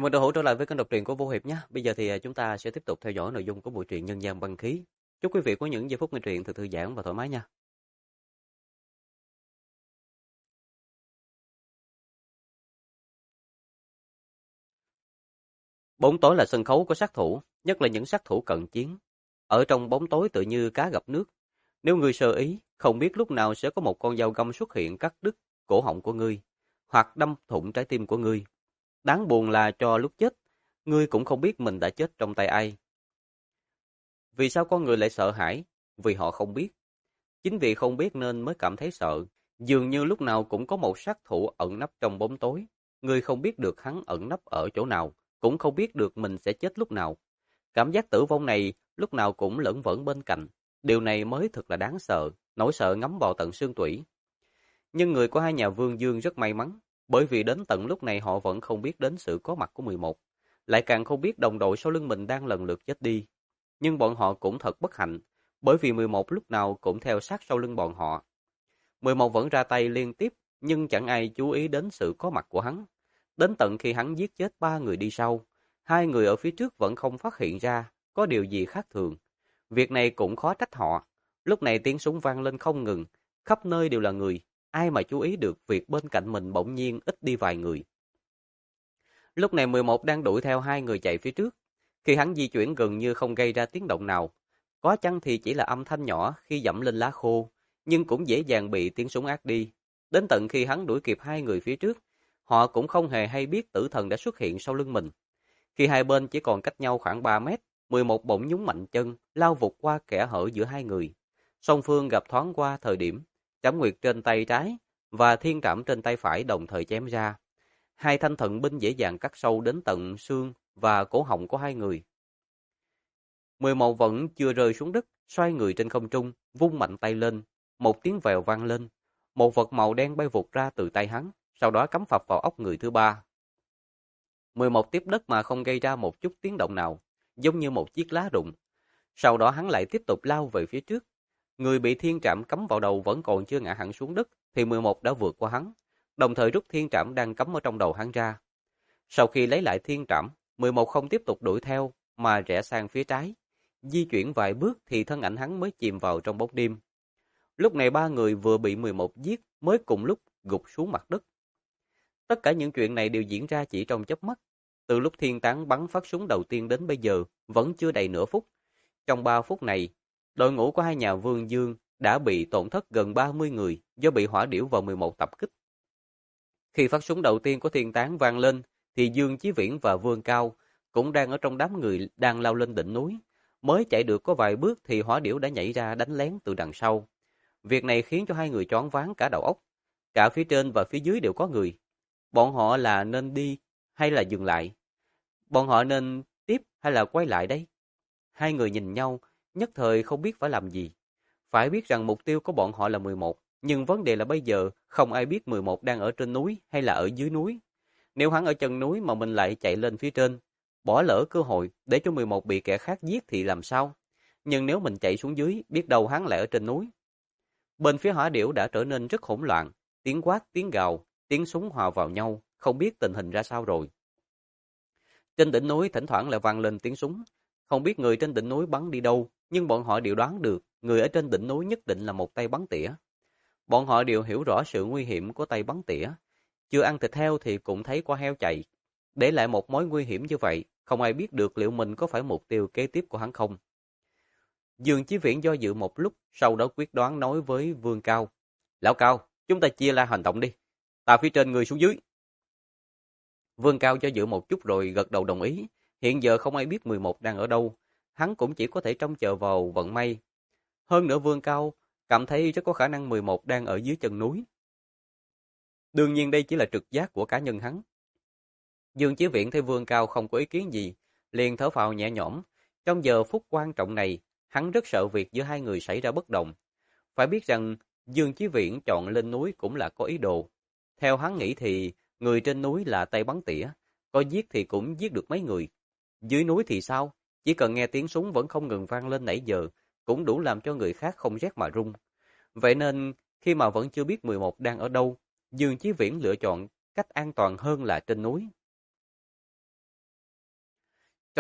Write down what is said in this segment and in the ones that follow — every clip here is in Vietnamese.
Chào mừng đã hỗ trở lại với kênh đọc truyện của Vô Hiệp nhé. Bây giờ thì chúng ta sẽ tiếp tục theo dõi nội dung của bộ truyện Nhân gian băng khí. Chúc quý vị có những giây phút nghe truyện thật thư giãn và thoải mái nha. Bóng tối là sân khấu của sát thủ, nhất là những sát thủ cận chiến. Ở trong bóng tối tự như cá gặp nước. Nếu ngươi sơ ý, không biết lúc nào sẽ có một con dao găm xuất hiện cắt đứt cổ họng của ngươi, hoặc đâm thủng trái tim của ngươi. Đáng buồn là cho lúc chết, ngươi cũng không biết mình đã chết trong tay ai. Vì sao con người lại sợ hãi? Vì họ không biết. Chính vì không biết nên mới cảm thấy sợ. Dường như lúc nào cũng có một sát thủ ẩn nấp trong bóng tối. Người không biết được hắn ẩn nấp ở chỗ nào, cũng không biết được mình sẽ chết lúc nào. Cảm giác tử vong này lúc nào cũng lẫn vẩn bên cạnh. Điều này mới thật là đáng sợ, nỗi sợ ngấm vào tận xương tủy. Nhưng người của hai nhà Vương Dương rất may mắn, bởi vì đến tận lúc này họ vẫn không biết đến sự có mặt của 11. Lại càng không biết đồng đội sau lưng mình đang lần lượt chết đi. Nhưng bọn họ cũng thật bất hạnh, bởi vì 11 lúc nào cũng theo sát sau lưng bọn họ. 11 vẫn ra tay liên tiếp, nhưng chẳng ai chú ý đến sự có mặt của hắn. Đến tận khi hắn giết chết 3 người đi sau, 2 người ở phía trước vẫn không phát hiện ra có điều gì khác thường. Việc này cũng khó trách họ. Lúc này tiếng súng vang lên không ngừng, khắp nơi đều là người. Ai mà chú ý được việc bên cạnh mình bỗng nhiên ít đi vài người. Lúc này 11 đang đuổi theo 2 người chạy phía trước. Khi hắn di chuyển gần như không gây ra tiếng động nào. Có chăng thì chỉ là âm thanh nhỏ khi dẫm lên lá khô, nhưng cũng dễ dàng bị tiếng súng át đi. Đến tận khi hắn đuổi kịp 2 người phía trước, họ cũng không hề hay biết tử thần đã xuất hiện sau lưng mình. Khi hai bên chỉ còn cách nhau khoảng 3 mét, 11 bỗng nhúng mạnh chân, lao vụt qua kẽ hở giữa hai người. Song phương gặp thoáng qua thời điểm, Trảm Nguyệt trên tay trái và Thiên Trảm trên tay phải đồng thời chém ra. Hai thanh thần binh dễ dàng cắt sâu đến tận xương và cổ họng của hai người. 11 vẫn chưa rơi xuống đất, xoay người trên không trung, vung mạnh tay lên. Một tiếng vèo vang lên. Một vật màu đen bay vụt ra từ tay hắn, sau đó cắm phập vào óc người thứ ba. 11 tiếp đất mà không gây ra một chút tiếng động nào, giống như một chiếc lá rụng. Sau đó hắn lại tiếp tục lao về phía trước. Người bị thiên trảm cắm vào đầu vẫn còn chưa ngã hẳn xuống đất, thì 11 đã vượt qua hắn, đồng thời rút thiên trảm đang cắm ở trong đầu hắn ra. Sau khi lấy lại thiên trảm, 11 không tiếp tục đuổi theo, mà rẽ sang phía trái. Di chuyển vài bước thì thân ảnh hắn mới chìm vào trong bóng đêm. Lúc này ba người vừa bị 11 giết mới cùng lúc gục xuống mặt đất. Tất cả những chuyện này đều diễn ra chỉ trong chớp mắt. Từ lúc thiên tán bắn phát súng đầu tiên đến bây giờ vẫn chưa đầy nửa phút. Trong 3 phút này, đội ngũ của hai nhà Vương Dương đã bị tổn thất gần 30 người do bị hỏa điểu và 11 tập kích. Khi phát súng đầu tiên của thiên tán vang lên, thì Dương Chí Viễn và Vương Cao cũng đang ở trong đám người đang lao lên đỉnh núi. Mới chạy được có vài bước thì hỏa điểu đã nhảy ra đánh lén từ đằng sau. Việc này khiến cho hai người choáng váng cả đầu óc. Cả phía trên và phía dưới đều có người. Bọn họ là nên đi hay là dừng lại? Bọn họ nên tiếp hay là quay lại đây? Hai người nhìn nhau, nhất thời không biết phải làm gì. Phải biết rằng mục tiêu của bọn họ là 11, nhưng vấn đề là bây giờ không ai biết 11 đang ở trên núi hay là ở dưới núi. Nếu hắn ở chân núi mà mình lại chạy lên phía trên, bỏ lỡ cơ hội để cho 11 bị kẻ khác giết thì làm sao? Nhưng nếu mình chạy xuống dưới, biết đâu hắn lại ở trên núi. Bên phía hỏa điểu đã trở nên rất hỗn loạn, tiếng quát, tiếng gào, tiếng súng hòa vào nhau, không biết tình hình ra sao rồi. Trên đỉnh núi thỉnh thoảng lại vang lên tiếng súng, không biết người trên đỉnh núi bắn đi đâu, nhưng bọn họ đều đoán được người ở trên đỉnh núi nhất định là một tay bắn tỉa. Bọn họ đều hiểu rõ sự nguy hiểm của tay bắn tỉa, chưa ăn thịt heo thì cũng thấy qua heo chạy. Để lại một mối nguy hiểm như vậy, không ai biết được liệu mình có phải mục tiêu kế tiếp của hắn không. Dương Chí Viễn do dự một lúc, sau đó quyết đoán nói với Vương Cao. Lão Cao, chúng ta chia ra hành động đi. Ta phía trên, người xuống dưới. Vương Cao do dự một chút rồi gật đầu đồng ý. Hiện giờ không ai biết 11 đang ở đâu. Hắn cũng chỉ có thể trông chờ vào vận may. Hơn nữa Vương Cao cảm thấy rất có khả năng 11 đang ở dưới chân núi. Đương nhiên đây chỉ là trực giác của cá nhân hắn. Dương Chí Viễn thấy Vương Cao không có ý kiến gì, liền thở phào nhẹ nhõm. Trong giờ phút quan trọng này, hắn rất sợ việc giữa hai người xảy ra bất đồng. Phải biết rằng Dương Chí Viễn chọn lên núi cũng là có ý đồ. Theo hắn nghĩ thì người trên núi là tay bắn tỉa, có giết thì cũng giết được mấy người. Dưới núi thì sao? Chỉ cần nghe tiếng súng vẫn không ngừng vang lên nãy giờ, cũng đủ làm cho người khác không rét mà run. Vậy nên, khi mà vẫn chưa biết 11 đang ở đâu, Dương Chí Viễn lựa chọn cách an toàn hơn là trên núi.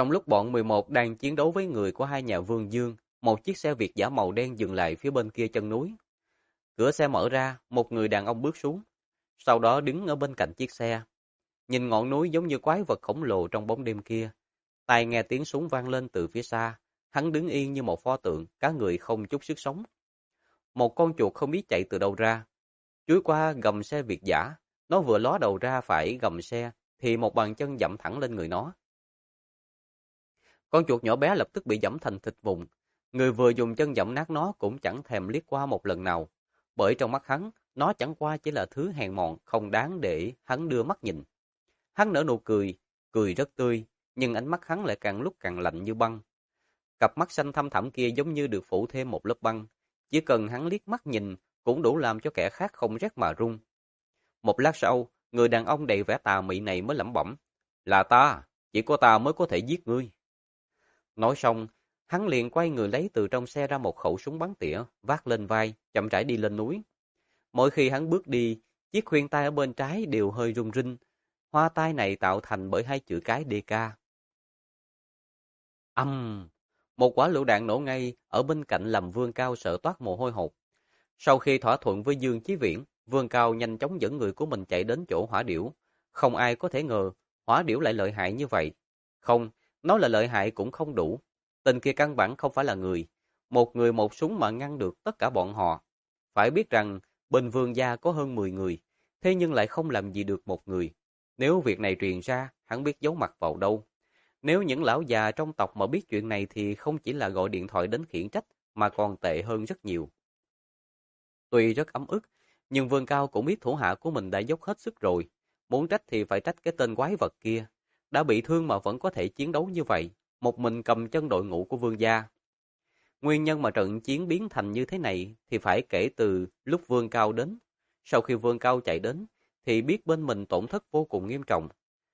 Trong lúc bọn 11 đang chiến đấu với người của hai nhà Vương Dương, một chiếc xe Việt dã màu đen dừng lại phía bên kia chân núi. Cửa xe mở ra, một người đàn ông bước xuống, sau đó đứng ở bên cạnh chiếc xe. Nhìn ngọn núi giống như quái vật khổng lồ trong bóng đêm kia. Tai nghe tiếng súng vang lên từ phía xa, hắn đứng yên như một pho tượng, cả người không chút sức sống. Một con chuột không biết chạy từ đâu ra, chuối qua gầm xe Việt dã, nó vừa ló đầu ra phải gầm xe, thì một bàn chân dẫm thẳng lên người nó. Con chuột nhỏ bé lập tức bị dẫm thành thịt vụn, người vừa dùng chân dẫm nát nó cũng chẳng thèm liếc qua một lần nào, bởi trong mắt hắn, nó chẳng qua chỉ là thứ hèn mọn không đáng để hắn đưa mắt nhìn. Hắn nở nụ cười, cười rất tươi, nhưng ánh mắt hắn lại càng lúc càng lạnh như băng. Cặp mắt xanh thăm thẳm kia giống như được phủ thêm một lớp băng, chỉ cần hắn liếc mắt nhìn cũng đủ làm cho kẻ khác không rét mà run. Một lát sau, người đàn ông đầy vẻ tà mị này mới lẩm bẩm, là ta, chỉ có ta mới có thể giết ngươi. Nói xong, hắn liền quay người lấy từ trong xe ra một khẩu súng bắn tỉa, vác lên vai, chậm rãi đi lên núi. Mỗi khi hắn bước đi, chiếc khuyên tai ở bên trái đều hơi rung rinh. Hoa tai này tạo thành bởi hai chữ cái DK. Một quả lựu đạn nổ ngay ở bên cạnh làm Vương Cao sợ toát mồ hôi hột. Sau khi thỏa thuận với Dương Chí Viễn, Vương Cao nhanh chóng dẫn người của mình chạy đến chỗ hỏa điểu. Không ai có thể ngờ hỏa điểu lại lợi hại như vậy. Không, nói là lợi hại cũng không đủ. Tên kia căn bản không phải là người. Một người một súng mà ngăn được tất cả bọn họ. Phải biết rằng bên Vương gia có hơn 10 người, thế nhưng lại không làm gì được một người. Nếu việc này truyền ra, hắn biết giấu mặt vào đâu. Nếu những lão già trong tộc mà biết chuyện này thì không chỉ là gọi điện thoại đến khiển trách, mà còn tệ hơn rất nhiều. Tuy rất ấm ức, nhưng Vương Cao cũng biết thủ hạ của mình đã dốc hết sức rồi. Muốn trách thì phải trách cái tên quái vật kia. Đã bị thương mà vẫn có thể chiến đấu như vậy, một mình cầm chân đội ngũ của Vương gia. Nguyên nhân mà trận chiến biến thành như thế này thì phải kể từ lúc Vương Cao đến. Sau khi Vương Cao chạy đến, thì biết bên mình tổn thất vô cùng nghiêm trọng.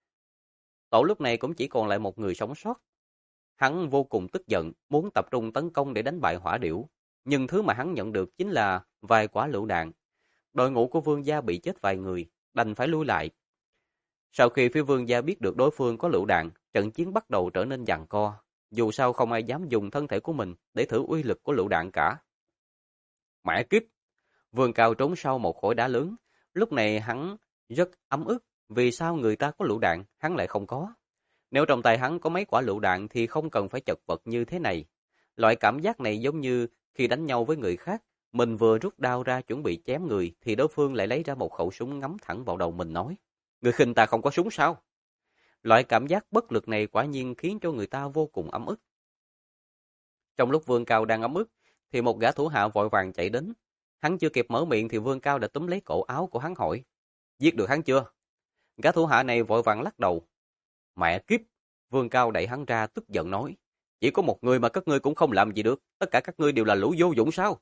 Tổ lúc này cũng chỉ còn lại một người sống sót. Hắn vô cùng tức giận, muốn tập trung tấn công để đánh bại hỏa điểu. Nhưng thứ mà hắn nhận được chính là vài quả lựu đạn. Đội ngũ của Vương gia bị chết vài người, đành phải lui lại. Sau khi phía Vương gia biết được đối phương có lựu đạn, trận chiến bắt đầu trở nên giằng co. Dù sao không ai dám dùng thân thể của mình để thử uy lực của lựu đạn cả. Mẹ kiếp! Vương Cao trốn sau một khối đá lớn. Lúc này hắn rất ấm ức. Vì sao người ta có lựu đạn, hắn lại không có? Nếu trong tay hắn có mấy quả lựu đạn thì không cần phải chật vật như thế này. Loại cảm giác này giống như khi đánh nhau với người khác. Mình vừa rút đao ra chuẩn bị chém người thì đối phương lại lấy ra một khẩu súng ngắm thẳng vào đầu mình nói. Người khinh ta không có súng sao? Loại cảm giác bất lực này quả nhiên khiến cho người ta vô cùng ấm ức. Trong lúc Vương Cao đang ấm ức, thì một gã thủ hạ vội vàng chạy đến. Hắn chưa kịp mở miệng thì Vương Cao đã túm lấy cổ áo của hắn hỏi. Giết được hắn chưa? Gã thủ hạ này vội vàng lắc đầu. Mẹ kiếp! Vương Cao đẩy hắn ra tức giận nói. Chỉ có một người mà các ngươi cũng không làm gì được. Tất cả các ngươi đều là lũ vô dụng sao?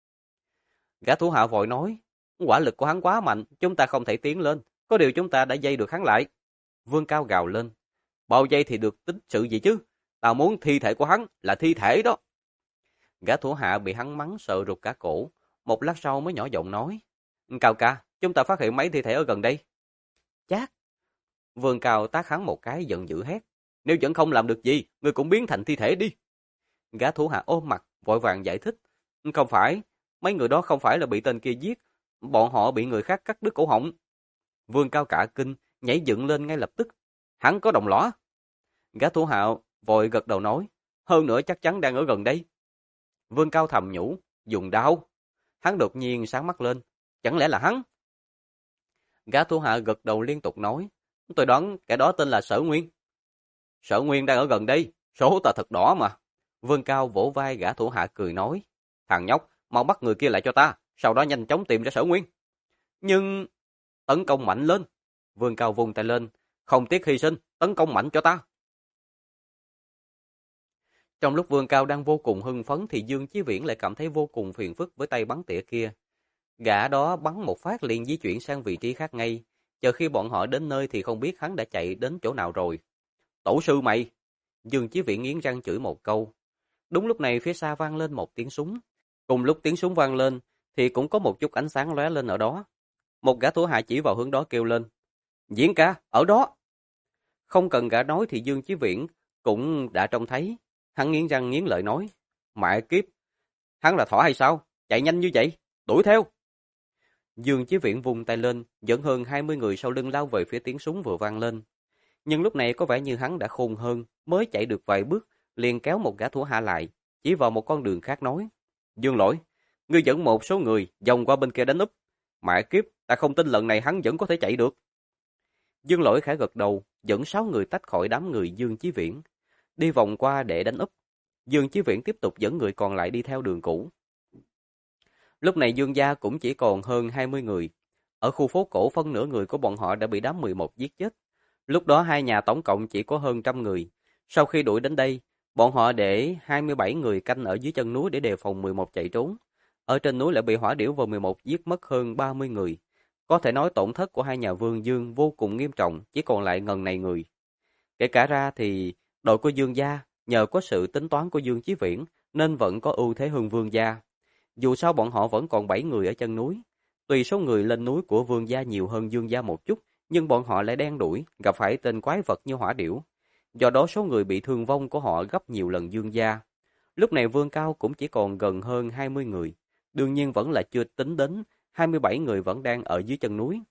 Gã thủ hạ vội nói. Quả lực của hắn quá mạnh, chúng ta không thể tiến lên. Có điều chúng ta đã dây được hắn lại. Vương Cao gào lên. Bao dây thì được tính sự gì chứ? Tao muốn thi thể của hắn là thi thể đó. Gã thủ hạ bị hắn mắng sợ rụt cả cổ. Một lát sau mới nhỏ giọng nói. Cao ca, chúng ta phát hiện mấy thi thể ở gần đây. Chát! Vương Cao tát hắn một cái giận dữ hét. Nếu vẫn không làm được gì, ngươi cũng biến thành thi thể đi. Gã thủ hạ ôm mặt, vội vàng giải thích. Không phải, mấy người đó không phải là bị tên kia giết. Bọn họ bị người khác cắt đứt cổ họng. Vương Cao cả kinh, nhảy dựng lên ngay lập tức. Hắn có đồng lõa. Gã thủ hạ vội gật đầu nói. Hơn nữa chắc chắn đang ở gần đây. Vương Cao thầm nhủ, dùng đao. Hắn đột nhiên sáng mắt lên. Chẳng lẽ là hắn? Gã thủ hạ gật đầu liên tục nói. Tôi đoán kẻ đó tên là Sở Nguyên. Sở Nguyên đang ở gần đây. Số ta thật đỏ mà. Vương Cao vỗ vai gã thủ hạ cười nói. Thằng nhóc, mau bắt người kia lại cho ta. Sau đó nhanh chóng tìm ra Sở Nguyên. Nhưng... Tấn công mạnh lên. Vương Cao vung tay lên. Không tiếc hy sinh. Tấn công mạnh cho ta. Trong lúc Vương Cao đang vô cùng hưng phấn thì Dương Chí Viễn lại cảm thấy vô cùng phiền phức với tay bắn tỉa kia. Gã đó bắn một phát liền di chuyển sang vị trí khác ngay. Chờ khi bọn họ đến nơi thì không biết hắn đã chạy đến chỗ nào rồi. Tổ sư mày! Dương Chí Viễn nghiến răng chửi một câu. Đúng lúc này phía xa vang lên một tiếng súng. Cùng lúc tiếng súng vang lên thì cũng có một chút ánh sáng lóe lên ở đó. Một gã thủ hạ chỉ vào hướng đó kêu lên. Diễn ca, ở đó! Không cần gã nói thì Dương Chí Viễn cũng đã trông thấy. Hắn nghiến răng nghiến lợi nói, mẹ kiếp, hắn là thỏ hay sao? Chạy nhanh như vậy, đuổi theo. Dương Chí Viễn vung tay lên, dẫn hơn 20 người sau lưng lao về phía tiếng súng vừa vang lên. Nhưng lúc này có vẻ như hắn đã khôn hơn, mới chạy được vài bước, liền kéo một gã thủ hạ lại, chỉ vào một con đường khác nói, Dương Lỗi, ngươi dẫn một số người vòng qua bên kia đánh úp. Mẹ kiếp, ta không tin lần này hắn vẫn có thể chạy được. Dương Lỗi khẽ gật đầu, dẫn 6 người tách khỏi đám người Dương Chí Viễn, đi vòng qua để đánh úp. Dương Chí Viễn tiếp tục dẫn người còn lại đi theo đường cũ. Lúc này Dương gia cũng chỉ còn hơn 20 người. Ở khu phố cổ phân nửa người của bọn họ đã bị đám 11 giết chết. Lúc đó hai nhà tổng cộng chỉ có hơn 100 người. Sau khi đuổi đến đây, bọn họ để 27 người canh ở dưới chân núi để đề phòng 11 chạy trốn. Ở trên núi lại bị hỏa điểu vào 11 giết mất hơn 30 người. Có thể nói tổn thất của hai nhà Vương Dương vô cùng nghiêm trọng, chỉ còn lại ngần này người. Kể cả ra thì đội của Dương gia nhờ có sự tính toán của Dương Chí Viễn nên vẫn có ưu thế hơn Vương gia. Dù sao bọn họ vẫn còn 7 người ở chân núi. Tuy số người lên núi của Vương gia nhiều hơn Dương gia một chút, nhưng bọn họ lại đen đuổi, gặp phải tên quái vật như hỏa điểu. Do đó số người bị thương vong của họ gấp nhiều lần Dương gia. Lúc này Vương Cao cũng chỉ còn gần hơn 20 người. Đương nhiên vẫn là chưa tính đến 27 người vẫn đang ở dưới chân núi.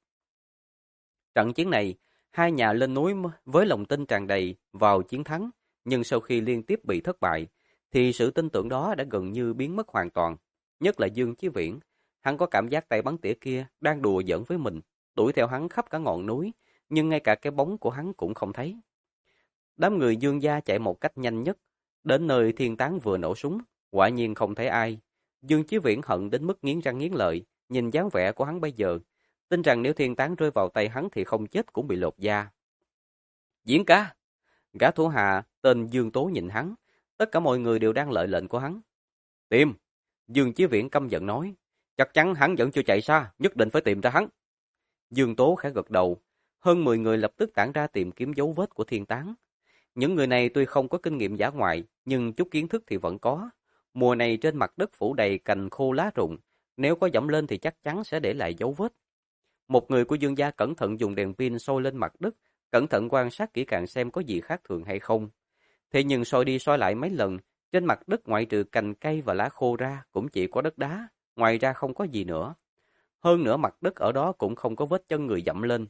Trận chiến này, hai nhà lên núi với lòng tin tràn đầy vào chiến thắng, nhưng sau khi liên tiếp bị thất bại, thì sự tin tưởng đó đã gần như biến mất hoàn toàn. Nhất là Dương Chí Viễn, hắn có cảm giác tay bắn tỉa kia đang đùa giỡn với mình, đuổi theo hắn khắp cả ngọn núi, nhưng ngay cả cái bóng của hắn cũng không thấy. Đám người Dương gia chạy một cách nhanh nhất, đến nơi Thiên Tán vừa nổ súng, quả nhiên không thấy ai. Dương Chí Viễn hận đến mức nghiến răng nghiến lợi, nhìn dáng vẻ của hắn bây giờ, tin rằng nếu Thiên Tán rơi vào tay hắn thì không chết cũng bị lột da. Diễn ca! Gã thủ hạ tên Dương Tố nhìn hắn, tất cả mọi người đều đang lợi lệnh của hắn. Tìm! Dương Chí Viễn căm giận nói, chắc chắn hắn vẫn chưa chạy xa, nhất định phải tìm ra hắn. Dương Tố khẽ gật đầu, hơn 10 người lập tức tản ra tìm kiếm dấu vết của Thiên Tán. Những người này tuy không có kinh nghiệm dã ngoại, nhưng chút kiến thức thì vẫn có. Mùa này trên mặt đất phủ đầy cành khô lá rụng, nếu có dẫm lên thì chắc chắn sẽ để lại dấu vết. Một người của Dương gia cẩn thận dùng đèn pin soi lên mặt đất, cẩn thận quan sát kỹ càng xem có gì khác thường hay không. Thế nhưng soi đi soi lại mấy lần, trên mặt đất ngoại trừ cành cây và lá khô ra cũng chỉ có đất đá, ngoài ra không có gì nữa. Hơn nữa mặt đất ở đó cũng không có vết chân người dẫm lên.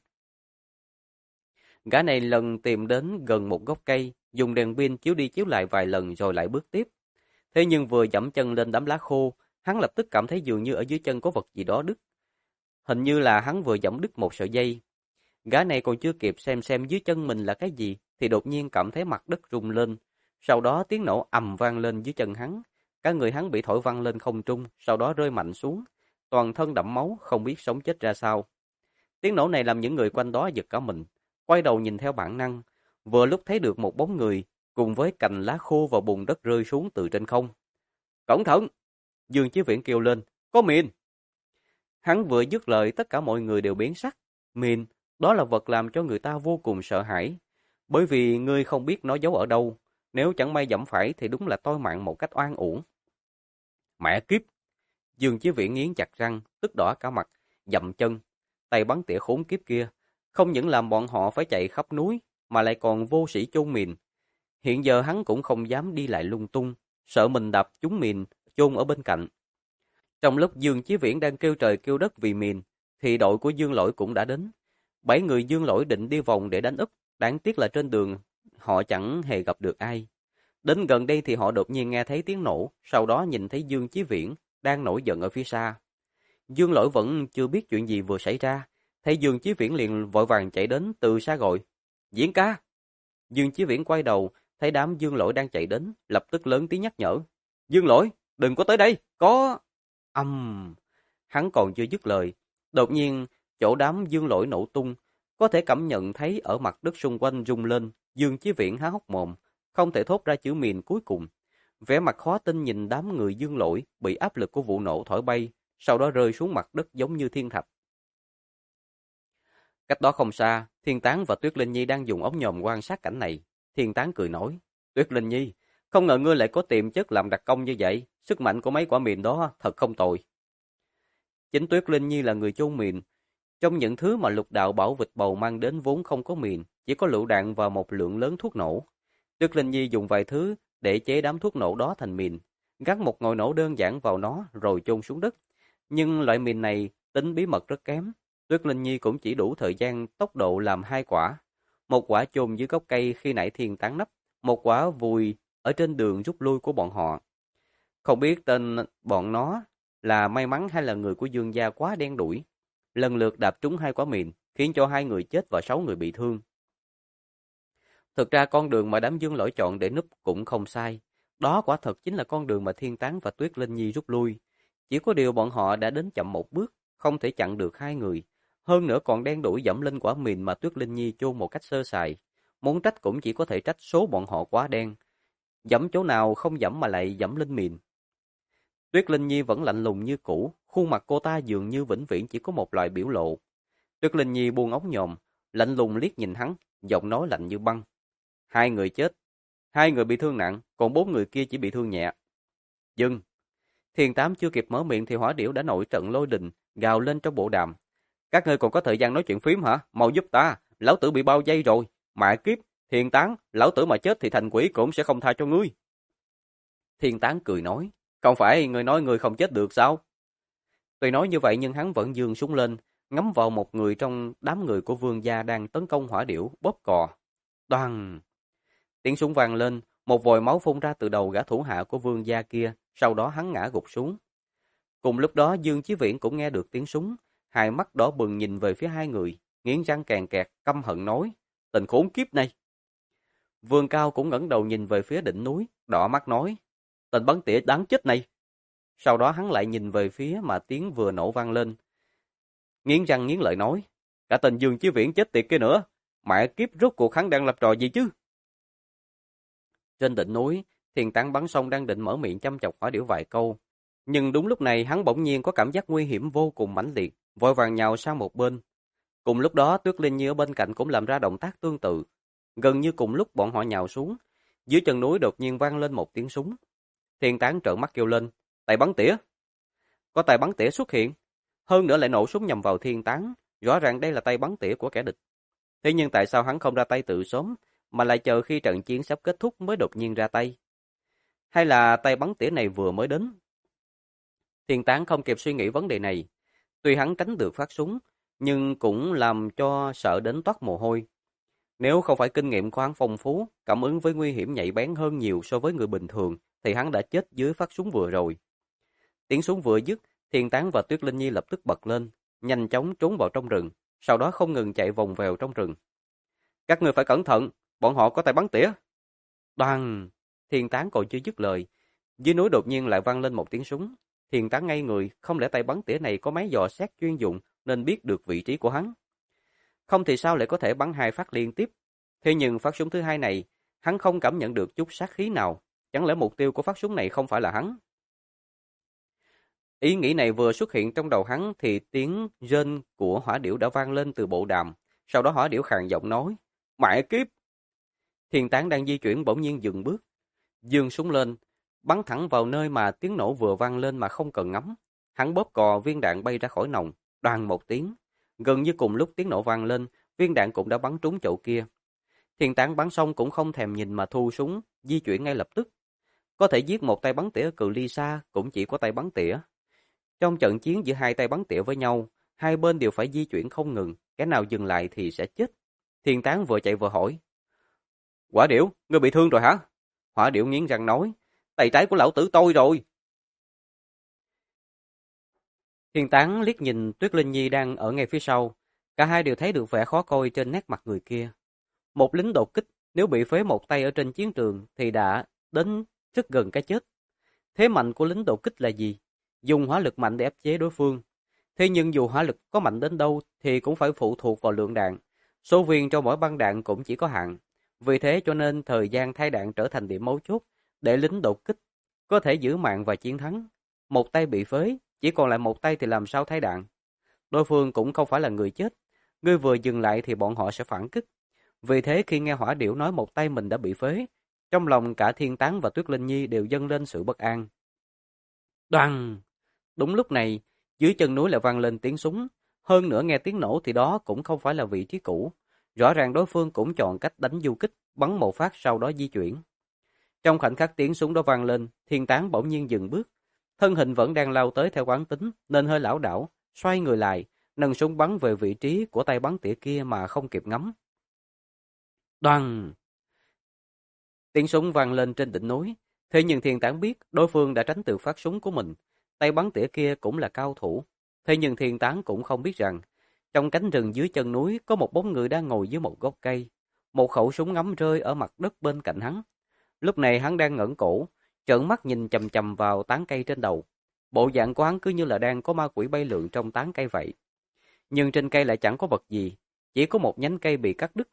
Gã này lần tìm đến gần một gốc cây, dùng đèn pin chiếu đi chiếu lại vài lần rồi lại bước tiếp. Thế nhưng vừa dẫm chân lên đám lá khô, hắn lập tức cảm thấy dường như ở dưới chân có vật gì đó đứt. Hình như là hắn vừa dẫm đứt một sợi dây. Gã này còn chưa kịp xem dưới chân mình là cái gì, thì đột nhiên cảm thấy mặt đất rung lên. Sau đó tiếng nổ ầm vang lên dưới chân hắn. Cả người hắn bị thổi văng lên không trung, sau đó rơi mạnh xuống. Toàn thân đẫm máu, không biết sống chết ra sao. Tiếng nổ này làm những người quanh đó giật cả mình. Quay đầu nhìn theo bản năng, vừa lúc thấy được một bóng người, cùng với cành lá khô và bùn đất rơi xuống từ trên không. Cẩn thận! Dương Chí Viễn kêu lên, có mìn! Hắn vừa dứt lời tất cả mọi người đều biến sắc. Mìn, đó là vật làm cho người ta vô cùng sợ hãi. Bởi vì ngươi không biết nó giấu ở đâu. Nếu chẳng may dẫm phải thì đúng là toi mạng một cách oan uổng. Mẹ kiếp! Dương Chí Viễn nghiến chặt răng, tức đỏ cả mặt, dậm chân. Tay bắn tỉa khốn kiếp kia, không những làm bọn họ phải chạy khắp núi, mà lại còn vô sĩ chôn mìn. Hiện giờ hắn cũng không dám đi lại lung tung, sợ mình đập trúng mìn chôn ở bên cạnh. Trong lúc Dương Chí Viễn đang kêu trời kêu đất vì mìn, thì đội của Dương Lỗi cũng đã đến. 7 người Dương Lỗi định đi vòng để đánh úp, đáng tiếc là trên đường họ chẳng hề gặp được ai. Đến gần đây thì họ đột nhiên nghe thấy tiếng nổ, sau đó nhìn thấy Dương Chí Viễn đang nổi giận ở phía xa. Dương Lỗi vẫn chưa biết chuyện gì vừa xảy ra, thấy Dương Chí Viễn liền vội vàng chạy đến từ xa gọi, Viễn ca! Dương Chí Viễn quay đầu, thấy đám Dương Lỗi đang chạy đến, lập tức lớn tiếng nhắc nhở, Dương Lỗi, đừng có tới đây, có... Hắn còn chưa dứt lời, đột nhiên chỗ đám Dương Lỗi nổ tung, có thể cảm nhận thấy ở mặt đất xung quanh rung lên. Dương Chí Viễn há hốc mồm, không thể thốt ra chữ mìn cuối cùng. Vẻ mặt khó tin nhìn đám người Dương Lỗi bị áp lực của vụ nổ thổi bay, sau đó rơi xuống mặt đất giống như thiên thạch. Cách đó không xa, Thiên Tán và Tuyết Linh Nhi đang dùng ống nhòm quan sát cảnh này. Thiên Tán cười nói, Tuyết Linh Nhi, không ngờ ngươi lại có tiềm chất làm đặc công như vậy, sức mạnh của mấy quả mìn đó thật không tồi. Chính Tuyết Linh Nhi là người chôn mìn. Trong những thứ mà Lục Đạo bảo vịt bầu mang đến vốn không có mìn, chỉ có lựu đạn và một lượng lớn thuốc nổ. Tuyết Linh Nhi dùng vài thứ để chế đám thuốc nổ đó thành mìn, gắn một ngòi nổ đơn giản vào nó rồi chôn xuống đất. Nhưng loại mìn này tính bí mật rất kém. Tuyết Linh Nhi cũng chỉ đủ thời gian tốc độ làm 2 quả. Một quả chôn dưới gốc cây khi nãy Thiên Tán nấp, một quả vùi ở trên đường rút lui của bọn họ. Không biết tên bọn nó là may mắn hay là người của Dương gia quá đen đủi. Lần lượt đạp trúng 2 quả mìn, khiến cho 2 người chết và 6 người bị thương. Thực ra con đường mà đám Dương Lỗi chọn để núp cũng không sai. Đó quả thật chính là con đường mà Thiên Tán và Tuyết Linh Nhi rút lui. Chỉ có điều bọn họ đã đến chậm một bước, không thể chặn được 2 người. Hơn nữa còn đen đuổi dẫm lên quả mìn mà Tuyết Linh Nhi chôn một cách sơ sài. Muốn trách cũng chỉ có thể trách số bọn họ quá đen. Dẫm chỗ nào không dẫm mà lại dẫm lên mìn. Tuyết Linh Nhi vẫn lạnh lùng như cũ, khuôn mặt cô ta dường như vĩnh viễn chỉ có một loại biểu lộ. Tuyết Linh Nhi buông ống nhòm, lạnh lùng liếc nhìn hắn, giọng nói lạnh như băng. 2 người chết, 2 người bị thương nặng, còn 4 người kia chỉ bị thương nhẹ. Dừng! Thiên Tám chưa kịp mở miệng thì Hỏa Điểu đã nổi trận lôi đình, gào lên trong bộ đàm. Các ngươi còn có thời gian nói chuyện phím hả? Mau giúp ta, lão tử bị bao vây rồi. Mẹ kiếp, Thiên Tán, lão tử mà chết thì thành quỷ cũng sẽ không tha cho ngươi. Thiên Tán cười nói, không phải ngươi nói ngươi không chết được sao? Tuy nói như vậy nhưng hắn vẫn giương súng lên, ngắm vào một người trong đám người của Vương gia đang tấn công Hỏa Điểu, bóp cò. Đoàng! Tiếng súng vang lên, một vòi máu phun ra từ đầu gã thủ hạ của Vương gia kia, sau đó hắn ngã gục xuống. Cùng lúc đó Dương Chí Viễn cũng nghe được tiếng súng, hai mắt đỏ bừng nhìn về phía 2 người, nghiến răng kèn kẹt, căm hận nói, tình khốn kiếp này. Vương Cao cũng ngẩng đầu nhìn về phía đỉnh núi, đỏ mắt nói, tên bắn tỉa đáng chết này. Sau đó hắn lại nhìn về phía mà tiếng vừa nổ vang lên. Nghiến răng nghiến lợi nói, cả tên Dương Chí Viễn chết tiệt kia nữa, mẹ kiếp rốt cuộc hắn đang lập trò gì chứ? Trên đỉnh núi, Thiên Tán bắn xong đang định mở miệng chăm chọc Hỏa Điểu vài câu. Nhưng đúng lúc này hắn bỗng nhiên có cảm giác nguy hiểm vô cùng mãnh liệt, vội vàng nhào sang một bên. Cùng lúc đó Tuyết Linh Nhi ở bên cạnh cũng làm ra động tác tương tự. Gần như cùng lúc bọn họ nhào xuống, dưới chân núi đột nhiên vang lên một tiếng súng. Thiên Tán trợn mắt kêu lên, tay bắn tỉa. Có tay bắn tỉa xuất hiện, hơn nữa lại nổ súng nhằm vào Thiên Tán, rõ ràng đây là tay bắn tỉa của kẻ địch. Thế nhưng tại sao hắn không ra tay từ sớm, mà lại chờ khi trận chiến sắp kết thúc mới đột nhiên ra tay? Hay là tay bắn tỉa này vừa mới đến? Thiên Tán không kịp suy nghĩ vấn đề này. Tuy hắn tránh được phát súng, nhưng cũng làm cho sợ đến toát mồ hôi. Nếu không phải kinh nghiệm của hắn phong phú, cảm ứng với nguy hiểm nhạy bén hơn nhiều so với người bình thường, thì hắn đã chết dưới phát súng vừa rồi. Tiếng súng vừa dứt, Thiên Tán và Tuyết Linh Nhi lập tức bật lên, nhanh chóng trốn vào trong rừng, sau đó không ngừng chạy vòng vèo trong rừng. Các người phải cẩn thận, bọn họ có tay bắn tỉa. Đoàng! Thiên Tán còn chưa dứt lời, dưới núi đột nhiên lại vang lên một tiếng súng. Thiên Tán ngây người, không lẽ tay bắn tỉa này có máy dò xét chuyên dụng nên biết được vị trí của hắn? Không thì sao lại có thể bắn 2 phát liên tiếp? Thế nhưng phát súng thứ hai này, hắn không cảm nhận được chút sát khí nào. Chẳng lẽ mục tiêu của phát súng này không phải là hắn? Ý nghĩ này vừa xuất hiện trong đầu hắn thì tiếng rên của Hỏa Điểu đã vang lên từ bộ đàm. Sau đó Hỏa Điểu khàn giọng nói, mẹ kiếp! Thiên Tán đang di chuyển bỗng nhiên dừng bước, giương súng lên, bắn thẳng vào nơi mà tiếng nổ vừa vang lên mà không cần ngắm. Hắn bóp cò viên đạn bay ra khỏi nòng, đoàng một tiếng. Gần như cùng lúc tiếng nổ vang lên, viên đạn cũng đã bắn trúng chỗ kia. Thiên Tán bắn xong cũng không thèm nhìn mà thu súng, di chuyển ngay lập tức. Có thể giết một tay bắn tỉa cự ly xa cũng chỉ có tay bắn tỉa. Trong trận chiến giữa 2 tay bắn tỉa với nhau, hai bên đều phải di chuyển không ngừng, cái nào dừng lại thì sẽ chết. Thiên Tán vừa chạy vừa hỏi, Hỏa Điểu, ngươi bị thương rồi hả? Hỏa Điểu nghiến răng nói, tay trái của lão tử tôi rồi. Thiên Tán liếc nhìn Tuyết Linh Nhi đang ở ngay phía sau, cả hai đều thấy được vẻ khó coi trên nét mặt người kia. Một lính đột kích nếu bị phế một tay ở trên chiến trường thì đã đến rất gần cái chết. Thế mạnh của lính đột kích là gì? Dùng hỏa lực mạnh để áp chế đối phương. Thế nhưng dù hỏa lực có mạnh đến đâu thì cũng phải phụ thuộc vào lượng đạn. Số viên trong mỗi băng đạn cũng chỉ có hạn. Vì thế cho nên thời gian thay đạn trở thành điểm mấu chốt để lính đột kích có thể giữ mạng và chiến thắng. Một tay bị phế, chỉ còn lại một tay thì làm sao thay đạn? Đối phương cũng không phải là người chết. Ngươi vừa dừng lại thì bọn họ sẽ phản kích. Vì thế khi nghe Hỏa Điểu nói một tay mình đã bị phế, trong lòng cả Thiên Tán và Tuyết Linh Nhi đều dâng lên sự bất an. Đoàng! Đúng lúc này, dưới chân núi lại vang lên tiếng súng. Hơn nữa nghe tiếng nổ thì đó cũng không phải là vị trí cũ. Rõ ràng đối phương cũng chọn cách đánh du kích. bắn một phát sau đó di chuyển. Trong khoảnh khắc tiếng súng đó vang lên, Thiên Tán bỗng nhiên dừng bước. Thân hình vẫn đang lao tới theo quán tính, nên hơi lảo đảo, xoay người lại, nâng súng bắn về vị trí của tay bắn tỉa kia mà không kịp ngắm. Đoằng! Tiếng súng vang lên trên đỉnh núi, thế nhưng Thiên Tán biết đối phương đã tránh được phát súng của mình. Tay bắn tỉa kia cũng là cao thủ. Thế nhưng Thiên Tán cũng không biết rằng, trong cánh rừng dưới chân núi có một bóng người đang ngồi dưới một gốc cây. Một khẩu súng ngắm rơi ở mặt đất bên cạnh hắn. Lúc này hắn đang ngẩng cổ, trợn mắt nhìn chằm chằm vào tán cây trên đầu. Bộ dạng của hắn cứ như là đang có ma quỷ bay lượn trong tán cây vậy. Nhưng trên cây lại chẳng có vật gì, chỉ có một nhánh cây bị cắt đứt.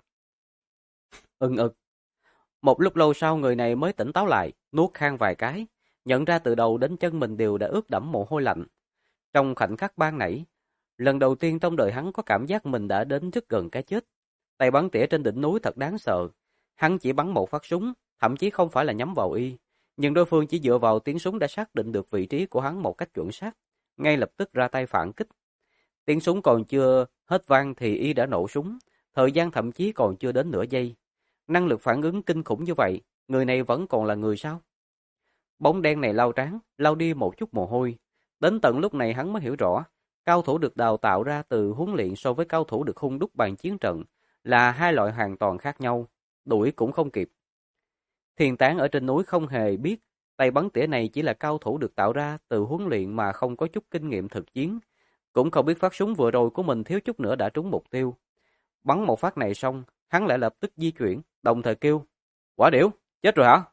Ực. Một lúc lâu sau người này mới tỉnh táo lại, nuốt khan vài cái, nhận ra từ đầu đến chân mình đều đã ướt đẫm mồ hôi lạnh. Trong khoảnh khắc ban nãy, lần đầu tiên trong đời hắn có cảm giác mình đã đến rất gần cái chết. Tay bắn tỉa trên đỉnh núi thật đáng sợ. Hắn chỉ bắn một phát súng, thậm chí không phải là nhắm vào y, nhưng đối phương chỉ dựa vào tiếng súng đã xác định được vị trí của hắn một cách chuẩn xác, ngay lập tức ra tay phản kích. Tiếng súng còn chưa hết vang thì y đã nổ súng, thời gian thậm chí còn chưa đến nửa giây. Năng lực phản ứng kinh khủng như vậy, người này vẫn còn là người sao? Bóng đen này lau trán, lau đi một chút mồ hôi. Đến tận lúc này hắn mới hiểu rõ, cao thủ được đào tạo ra từ huấn luyện so với cao thủ được hun đúc bằng chiến trận là hai loại hoàn toàn khác nhau, đuổi cũng không kịp. Thiên Tán ở trên núi không hề biết, tay bắn tỉa này chỉ là cao thủ được tạo ra từ huấn luyện mà không có chút kinh nghiệm thực chiến, cũng không biết phát súng vừa rồi của mình thiếu chút nữa đã trúng mục tiêu. Bắn một phát này xong, hắn lại lập tức di chuyển, đồng thời kêu: "Quả điểu, chết rồi hả?"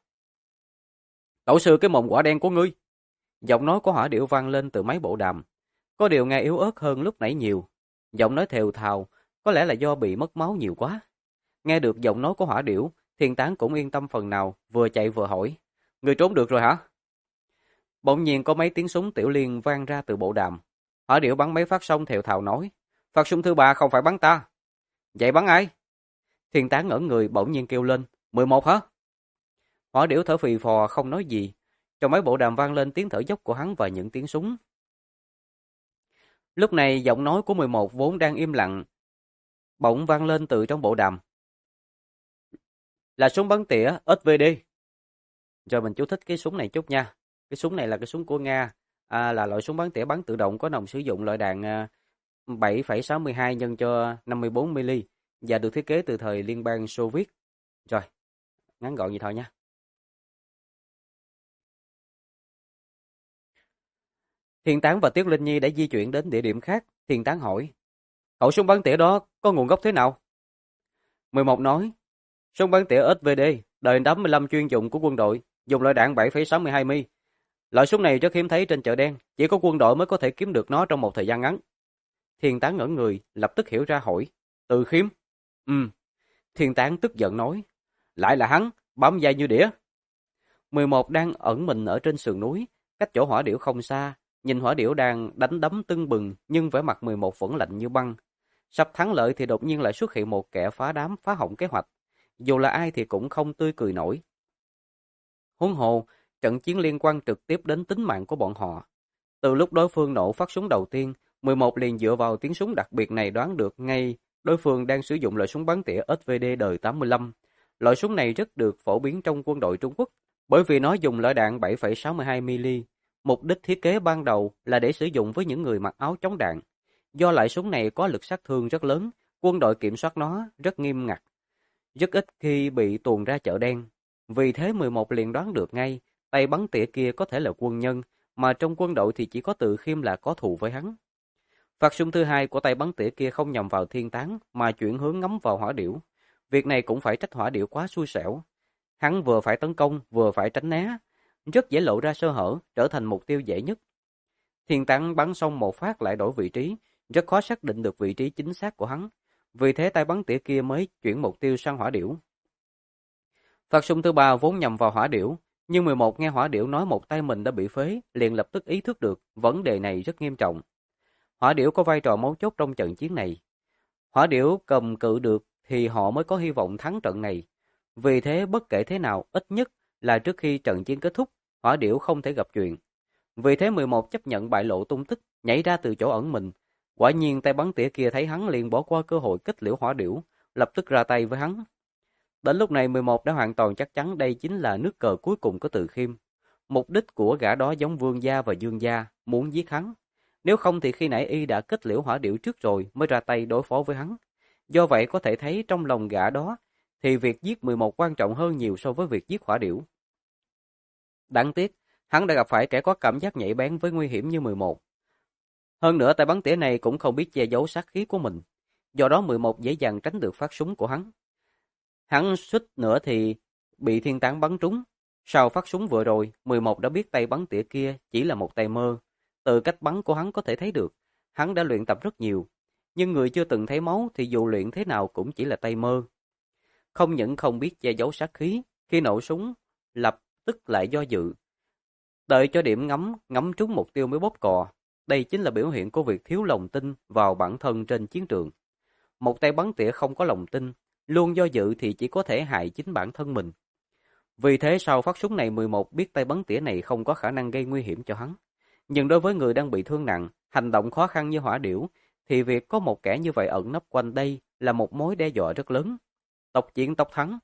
"Tổ sư cái mồm quả đen của ngươi." Giọng nói của Hỏa Điểu vang lên từ máy bộ đàm, có điều nghe yếu ớt hơn lúc nãy nhiều. Giọng nói thều thào, có lẽ là do bị mất máu nhiều quá. Nghe được giọng nói của Hỏa Điểu, Thiên Tán cũng yên tâm phần nào, vừa chạy vừa hỏi: "Ngươi trốn được rồi hả?" Bỗng nhiên có mấy tiếng súng tiểu liên vang ra từ bộ đàm. Hỏa Điểu bắn mấy phát xong thều thào nói: "Phát súng thứ ba không phải bắn ta." "Vậy bắn ai?" Thiên Tán ngỡ người bỗng nhiên kêu lên: "11 hả?" Hỏa Điểu thở phì phò không nói gì. Trong mấy bộ đàm vang lên tiếng thở dốc của hắn và những tiếng súng. Lúc này giọng nói của 11 vốn đang im lặng, bỗng vang lên từ trong bộ đàm: "Là súng bắn tỉa SVD." Rồi mình chú thích cái súng này chút nha. Cái súng này là cái súng của Nga, là loại súng bắn tỉa bắn tự động có nòng sử dụng loại đạn 7,62 nhân cho 54 mm và được thiết kế từ thời Liên bang Xô Viết. Rồi, ngắn gọn vậy thôi nha. Thiên Tán và Tiết Linh Nhi đã di chuyển đến địa điểm khác. Thiên Tán hỏi: "Khẩu súng bắn tỉa đó có nguồn gốc thế nào?" 11 nói: "Súng bắn tỉa SVD, đời 85 chuyên dụng của quân đội, dùng loại đạn 7,62 mm. Loại súng này rất hiếm thấy trên chợ đen, chỉ có quân đội mới có thể kiếm được nó trong một thời gian ngắn." Thiên Tán ngẩn người, lập tức hiểu ra hỏi: "Từ Khiêm?" Thiên Tán tức giận nói: "Lại là hắn, bám dai như đĩa." 11 đang ẩn mình ở trên sườn núi, cách chỗ Hỏa Điểu không xa, nhìn Hỏa Điểu đang đánh đấm tưng bừng, nhưng vẻ mặt 11 vẫn lạnh như băng. Sắp thắng lợi thì đột nhiên lại xuất hiện một kẻ phá đám phá hỏng kế hoạch, dù là ai thì cũng không tươi cười nổi. Huống hồ, trận chiến liên quan trực tiếp đến tính mạng của bọn họ. Từ lúc đối phương nổ phát súng đầu tiên, 11 liền dựa vào tiếng súng đặc biệt này đoán được ngay đối phương đang sử dụng loại súng bắn tỉa SVD đời 85. Loại súng này rất được phổ biến trong quân đội Trung Quốc, bởi vì nó dùng loại đạn 7,62 mm. Mục đích thiết kế ban đầu là để sử dụng với những người mặc áo chống đạn. Do loại súng này có lực sát thương rất lớn, quân đội kiểm soát nó rất nghiêm ngặt, rất ít khi bị tuồn ra chợ đen. Vì thế 11 liền đoán được ngay, tay bắn tỉa kia có thể là quân nhân, mà trong quân đội thì chỉ có Từ Khiêm là có thù với hắn. Phát súng thứ hai của tay bắn tỉa kia không nhằm vào Thiên Tán, mà chuyển hướng ngắm vào Hỏa Điểu. Việc này cũng phải trách Hỏa Điểu quá xui xẻo. Hắn vừa phải tấn công, vừa phải tránh né, rất dễ lộ ra sơ hở, trở thành mục tiêu dễ nhất. Thiên Tán bắn xong một phát lại đổi vị trí, rất khó xác định được vị trí chính xác của hắn. Vì thế tay bắn tỉa kia mới chuyển mục tiêu sang Hỏa Điểu. Phát súng thứ ba vốn nhằm vào Hỏa Điểu, nhưng 11 nghe Hỏa Điểu nói một tay mình đã bị phế, liền lập tức ý thức được vấn đề này rất nghiêm trọng. Hỏa Điểu có vai trò mấu chốt trong trận chiến này. Hỏa Điểu cầm cự được thì họ mới có hy vọng thắng trận này. Vì thế bất kể thế nào, ít nhất là trước khi trận chiến kết thúc, Hỏa Điểu không thể gặp chuyện. Vì thế 11 chấp nhận bại lộ tung tích, nhảy ra từ chỗ ẩn mình. Quả nhiên tay bắn tỉa kia thấy hắn liền bỏ qua cơ hội kết liễu Hỏa Điểu, lập tức ra tay với hắn. Đến lúc này 11 đã hoàn toàn chắc chắn đây chính là nước cờ cuối cùng của Từ Khiêm. Mục đích của gã đó giống Vương gia và Dương gia, muốn giết hắn. Nếu không thì khi nãy y đã kết liễu Hỏa Điểu trước rồi mới ra tay đối phó với hắn. Do vậy có thể thấy trong lòng gã đó thì việc giết 11 quan trọng hơn nhiều so với việc giết Hỏa Điểu. Đáng tiếc, hắn đã gặp phải kẻ có cảm giác nhạy bén với nguy hiểm như 11. Hơn nữa tay bắn tỉa này cũng không biết che giấu sát khí của mình. Do đó 11 dễ dàng tránh được phát súng của hắn. Hắn suýt nữa thì bị thiên tán bắn trúng. Sau phát súng vừa rồi, 11 đã biết tay bắn tỉa kia chỉ là một tay mơ. Từ cách bắn của hắn có thể thấy được, hắn đã luyện tập rất nhiều. Nhưng người chưa từng thấy máu thì dù luyện thế nào cũng chỉ là tay mơ. Không những không biết che giấu sát khí, khi nổ súng, lập tức lại do dự. Đợi cho điểm ngắm trúng mục tiêu mới bóp cò. Đây chính là biểu hiện của việc thiếu lòng tin vào bản thân trên chiến trường. Một tay bắn tỉa không có lòng tin, luôn do dự thì chỉ có thể hại chính bản thân mình. Vì thế sau phát súng này 11 biết tay bắn tỉa này không có khả năng gây nguy hiểm cho hắn. Nhưng đối với người đang bị thương nặng, hành động khó khăn như Hỏa Điểu, thì việc có một kẻ như vậy ẩn nấp quanh đây là một mối đe dọa rất lớn. Tộc chiến tộc thắng.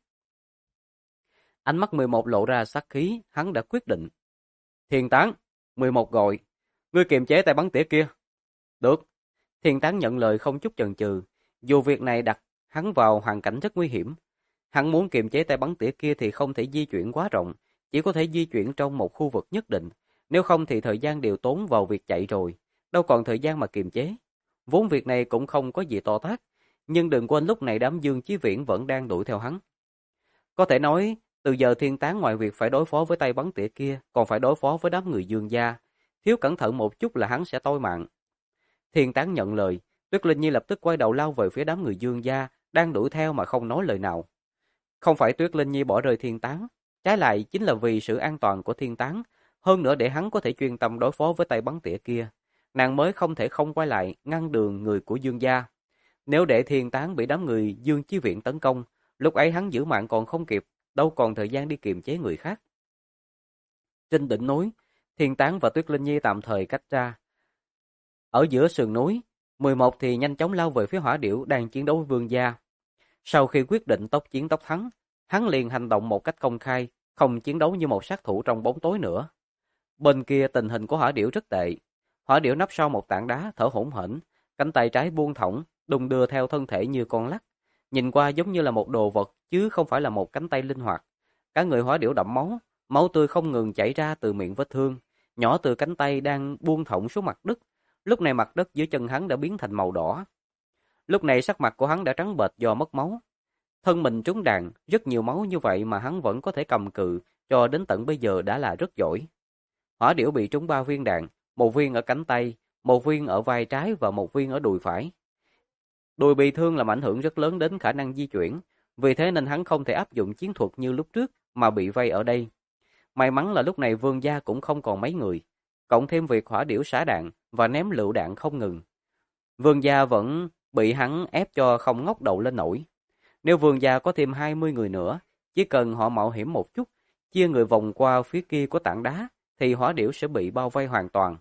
Ánh mắt 11 lộ ra sát khí, hắn đã quyết định. Thiên tán, 11 gọi, ngươi kiềm chế tay bắn tỉa kia. Được. Thiên tán nhận lời không chút chần chừ, dù việc này đặt hắn vào hoàn cảnh rất nguy hiểm. Hắn muốn kiềm chế tay bắn tỉa kia thì không thể di chuyển quá rộng, chỉ có thể di chuyển trong một khu vực nhất định, nếu không thì thời gian đều tốn vào việc chạy rồi, đâu còn thời gian mà kiềm chế. Vốn việc này cũng không có gì to tát, nhưng đừng quên lúc này đám Dương Chí Viễn vẫn đang đuổi theo hắn. Có thể nói, từ giờ thiên tán ngoài việc phải đối phó với tay bắn tỉa kia, còn phải đối phó với đám người Dương gia, thiếu cẩn thận một chút là hắn sẽ toi mạng. Thiên tán nhận lời, Tuyết Linh Nhi lập tức quay đầu lao về phía đám người Dương gia, đang đuổi theo mà không nói lời nào. Không phải Tuyết Linh Nhi bỏ rơi thiên tán, trái lại chính là vì sự an toàn của thiên tán, hơn nữa để hắn có thể chuyên tâm đối phó với tay bắn tỉa kia. Nàng mới không thể không quay lại ngăn đường người của Dương gia. Nếu để thiên tán bị đám người Dương Chí Viện tấn công, lúc ấy hắn giữ mạng còn không kịp, đâu còn thời gian đi kiềm chế người khác. Trên đỉnh núi, thiên tán và Tuyết Linh Nhi tạm thời cách ra. Ở giữa sườn núi, 11 thì nhanh chóng lao về phía Hỏa Điểu đang chiến đấu với Vương gia. Sau khi quyết định tốc chiến tốc thắng, hắn liền hành động một cách công khai, không chiến đấu như một sát thủ trong bóng tối nữa. Bên kia tình hình của Hỏa Điểu rất tệ. Hỏa Điểu nấp sau một tảng đá thở hổn hển, cánh tay trái buông thõng, đung đưa theo thân thể như con lắc. Nhìn qua giống như là một đồ vật chứ không phải là một cánh tay linh hoạt. Cả người Hỏa Điểu đẫm máu, máu tươi không ngừng chảy ra từ miệng vết thương, nhỏ từ cánh tay đang buông thõng xuống mặt đất. Lúc này mặt đất dưới chân hắn đã biến thành màu đỏ. Lúc này sắc mặt của hắn đã trắng bệch do mất máu. Thân mình trúng đạn, rất nhiều máu như vậy mà hắn vẫn có thể cầm cự, cho đến tận bây giờ đã là rất giỏi. Hỏa Điểu bị trúng 3 viên đạn, một viên ở cánh tay, một viên ở vai trái và một viên ở đùi phải. Đùi bị thương làm ảnh hưởng rất lớn đến khả năng di chuyển, vì thế nên hắn không thể áp dụng chiến thuật như lúc trước mà bị vây ở đây. May mắn là lúc này Vương gia cũng không còn mấy người, cộng thêm việc Hỏa Điểu xả đạn và ném lựu đạn không ngừng. Vương gia vẫn bị hắn ép cho không ngóc đầu lên nổi. Nếu Vương gia có thêm 20 người nữa, chỉ cần họ mạo hiểm một chút, chia người vòng qua phía kia của tảng đá, thì Hỏa Điểu sẽ bị bao vây hoàn toàn.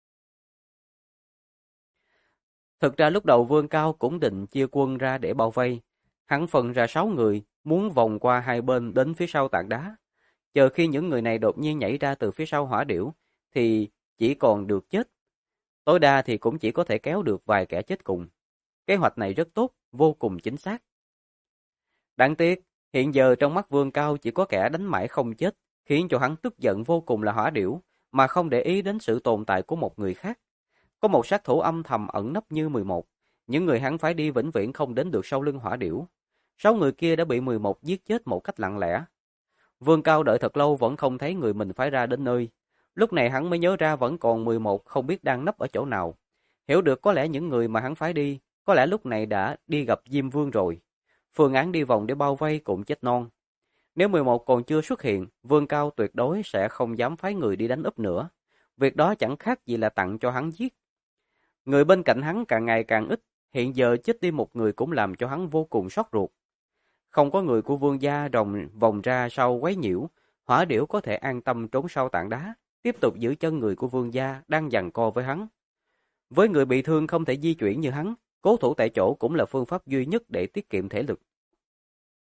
Thực ra lúc đầu Vương Cao cũng định chia quân ra để bao vây. Hắn phân ra 6 người, muốn vòng qua hai bên đến phía sau tảng đá. Chờ khi những người này đột nhiên nhảy ra từ phía sau Hỏa Điểu, thì chỉ còn được chết. Tối đa thì cũng chỉ có thể kéo được vài kẻ chết cùng. Kế hoạch này rất tốt, vô cùng chính xác. Đáng tiếc, hiện giờ trong mắt Vương Cao chỉ có kẻ đánh mãi không chết, khiến cho hắn tức giận vô cùng là Hỏa Điểu, mà không để ý đến sự tồn tại của một người khác. Có một sát thủ âm thầm ẩn nấp như 11, những người hắn phải đi vĩnh viễn không đến được sau lưng Hỏa Điểu. 6 người kia đã bị 11 giết chết một cách lặng lẽ. Vương Cao đợi thật lâu vẫn không thấy người mình phải ra đến nơi. Lúc này hắn mới nhớ ra vẫn còn 11 không biết đang nấp ở chỗ nào. Hiểu được có lẽ những người mà hắn phải đi, có lẽ lúc này đã đi gặp Diêm Vương rồi. Phương án đi vòng để bao vây cũng chết non. Nếu 11 còn chưa xuất hiện, Vương Cao tuyệt đối sẽ không dám phái người đi đánh úp nữa. Việc đó chẳng khác gì là tặng cho hắn giết. Người bên cạnh hắn càng ngày càng ít, hiện giờ chết đi một người cũng làm cho hắn vô cùng sốt ruột. Không có người của Vương gia vòng ra sau quấy nhiễu, Hỏa Điểu có thể an tâm trốn sau tảng đá, tiếp tục giữ chân người của Vương gia đang giằng co với hắn. Với người bị thương không thể di chuyển như hắn, cố thủ tại chỗ cũng là phương pháp duy nhất để tiết kiệm thể lực.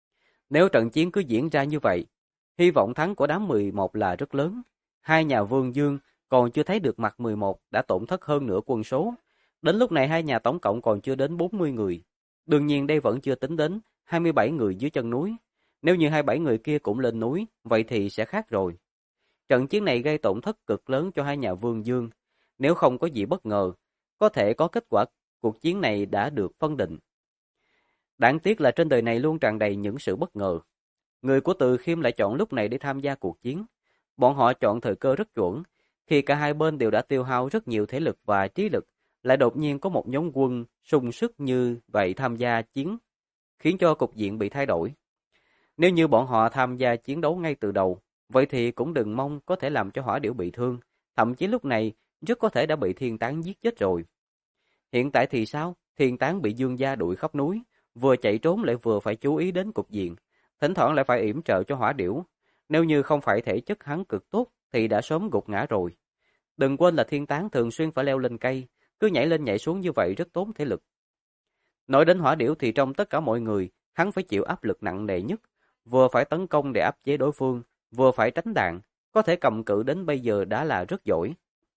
Nếu trận chiến cứ diễn ra như vậy, hy vọng thắng của đám 11 là rất lớn. Hai nhà Vương Dương còn chưa thấy được mặt 11 đã tổn thất hơn nửa quân số. Đến lúc này hai nhà tổng cộng còn chưa đến 40 người. Đương nhiên đây vẫn chưa tính đến 27 người dưới chân núi. Nếu như 27 người kia cũng lên núi, vậy thì sẽ khác rồi. Trận chiến này gây tổn thất cực lớn cho hai nhà Vương Dương. Nếu không có gì bất ngờ, có thể có kết quả cuộc chiến này đã được phân định. Đáng tiếc là trên đời này luôn tràn đầy những sự bất ngờ. Người của Từ Khiêm lại chọn lúc này để tham gia cuộc chiến. Bọn họ chọn thời cơ rất chuẩn, khi cả hai bên đều đã tiêu hao rất nhiều thể lực và trí lực, lại đột nhiên có một nhóm quân sung sức như vậy tham gia chiến, khiến cho cục diện bị thay đổi. Nếu như bọn họ tham gia chiến đấu ngay từ đầu, vậy thì cũng đừng mong có thể làm cho Hỏa Điểu bị thương, thậm chí lúc này rất có thể đã bị Thiên Tán giết chết rồi. Hiện tại thì sao? Thiên Tán bị Dương Gia đuổi khắp núi, vừa chạy trốn lại vừa phải chú ý đến cục diện, thỉnh thoảng lại phải yểm trợ cho Hỏa Điểu. Nếu như không phải thể chất hắn cực tốt thì đã sớm gục ngã rồi. Đừng quên là Thiên Tán thường xuyên phải leo lên cây, cứ nhảy lên nhảy xuống như vậy rất tốn thể lực. Nói đến Hỏa Điểu thì trong tất cả mọi người, hắn phải chịu áp lực nặng nề nhất, vừa phải tấn công để áp chế đối phương, vừa phải tránh đạn, có thể cầm cự đến bây giờ đã là rất giỏi.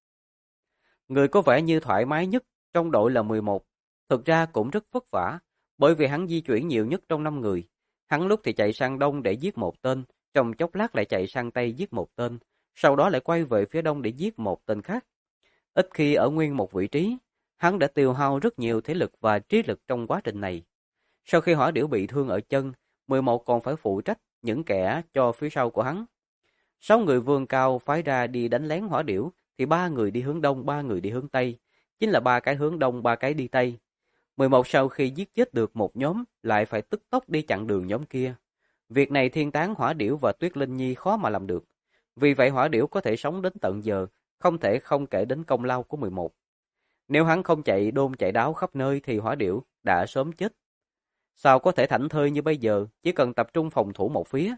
Người có vẻ như thoải mái nhất trong đội là 11, thực ra cũng rất vất vả, bởi vì hắn di chuyển nhiều nhất trong 5 người. Hắn lúc thì chạy sang đông để giết một tên, trong chốc lát lại chạy sang tây giết một tên, sau đó lại quay về phía đông để giết một tên khác. Ít khi ở nguyên một vị trí, hắn đã tiêu hao rất nhiều thể lực và trí lực trong quá trình này. Sau khi Hỏa Điểu bị thương ở chân, 11 còn phải phụ trách những kẻ cho phía sau của hắn. 6 người Vương Cao phái ra đi đánh lén Hỏa Điểu, thì 3 người đi hướng đông, 3 người đi hướng tây, chính là 3 cái hướng đông, 3 cái đi tây. 11 sau khi giết chết được một nhóm, lại phải tức tốc đi chặn đường nhóm kia. Việc này Thiên Tán, Hỏa Điểu và Tuyết Linh Nhi khó mà làm được. Vì vậy Hỏa Điểu có thể sống đến tận giờ, không thể không kể đến công lao của 11. Nếu hắn không chạy đôn chạy đáo khắp nơi thì Hỏa Điểu đã sớm chết. Sao có thể thảnh thơi như bây giờ, chỉ cần tập trung phòng thủ một phía.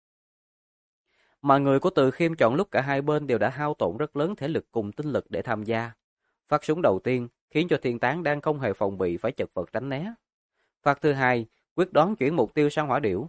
Mà người của Từ Khiêm chọn lúc cả hai bên đều đã hao tổn rất lớn thể lực cùng tinh lực để tham gia. Phát súng đầu tiên khiến cho Thiên Tán đang không hề phòng bị phải chật vật tránh né. Phát thứ hai, quyết đoán chuyển mục tiêu sang Hỏa Điểu.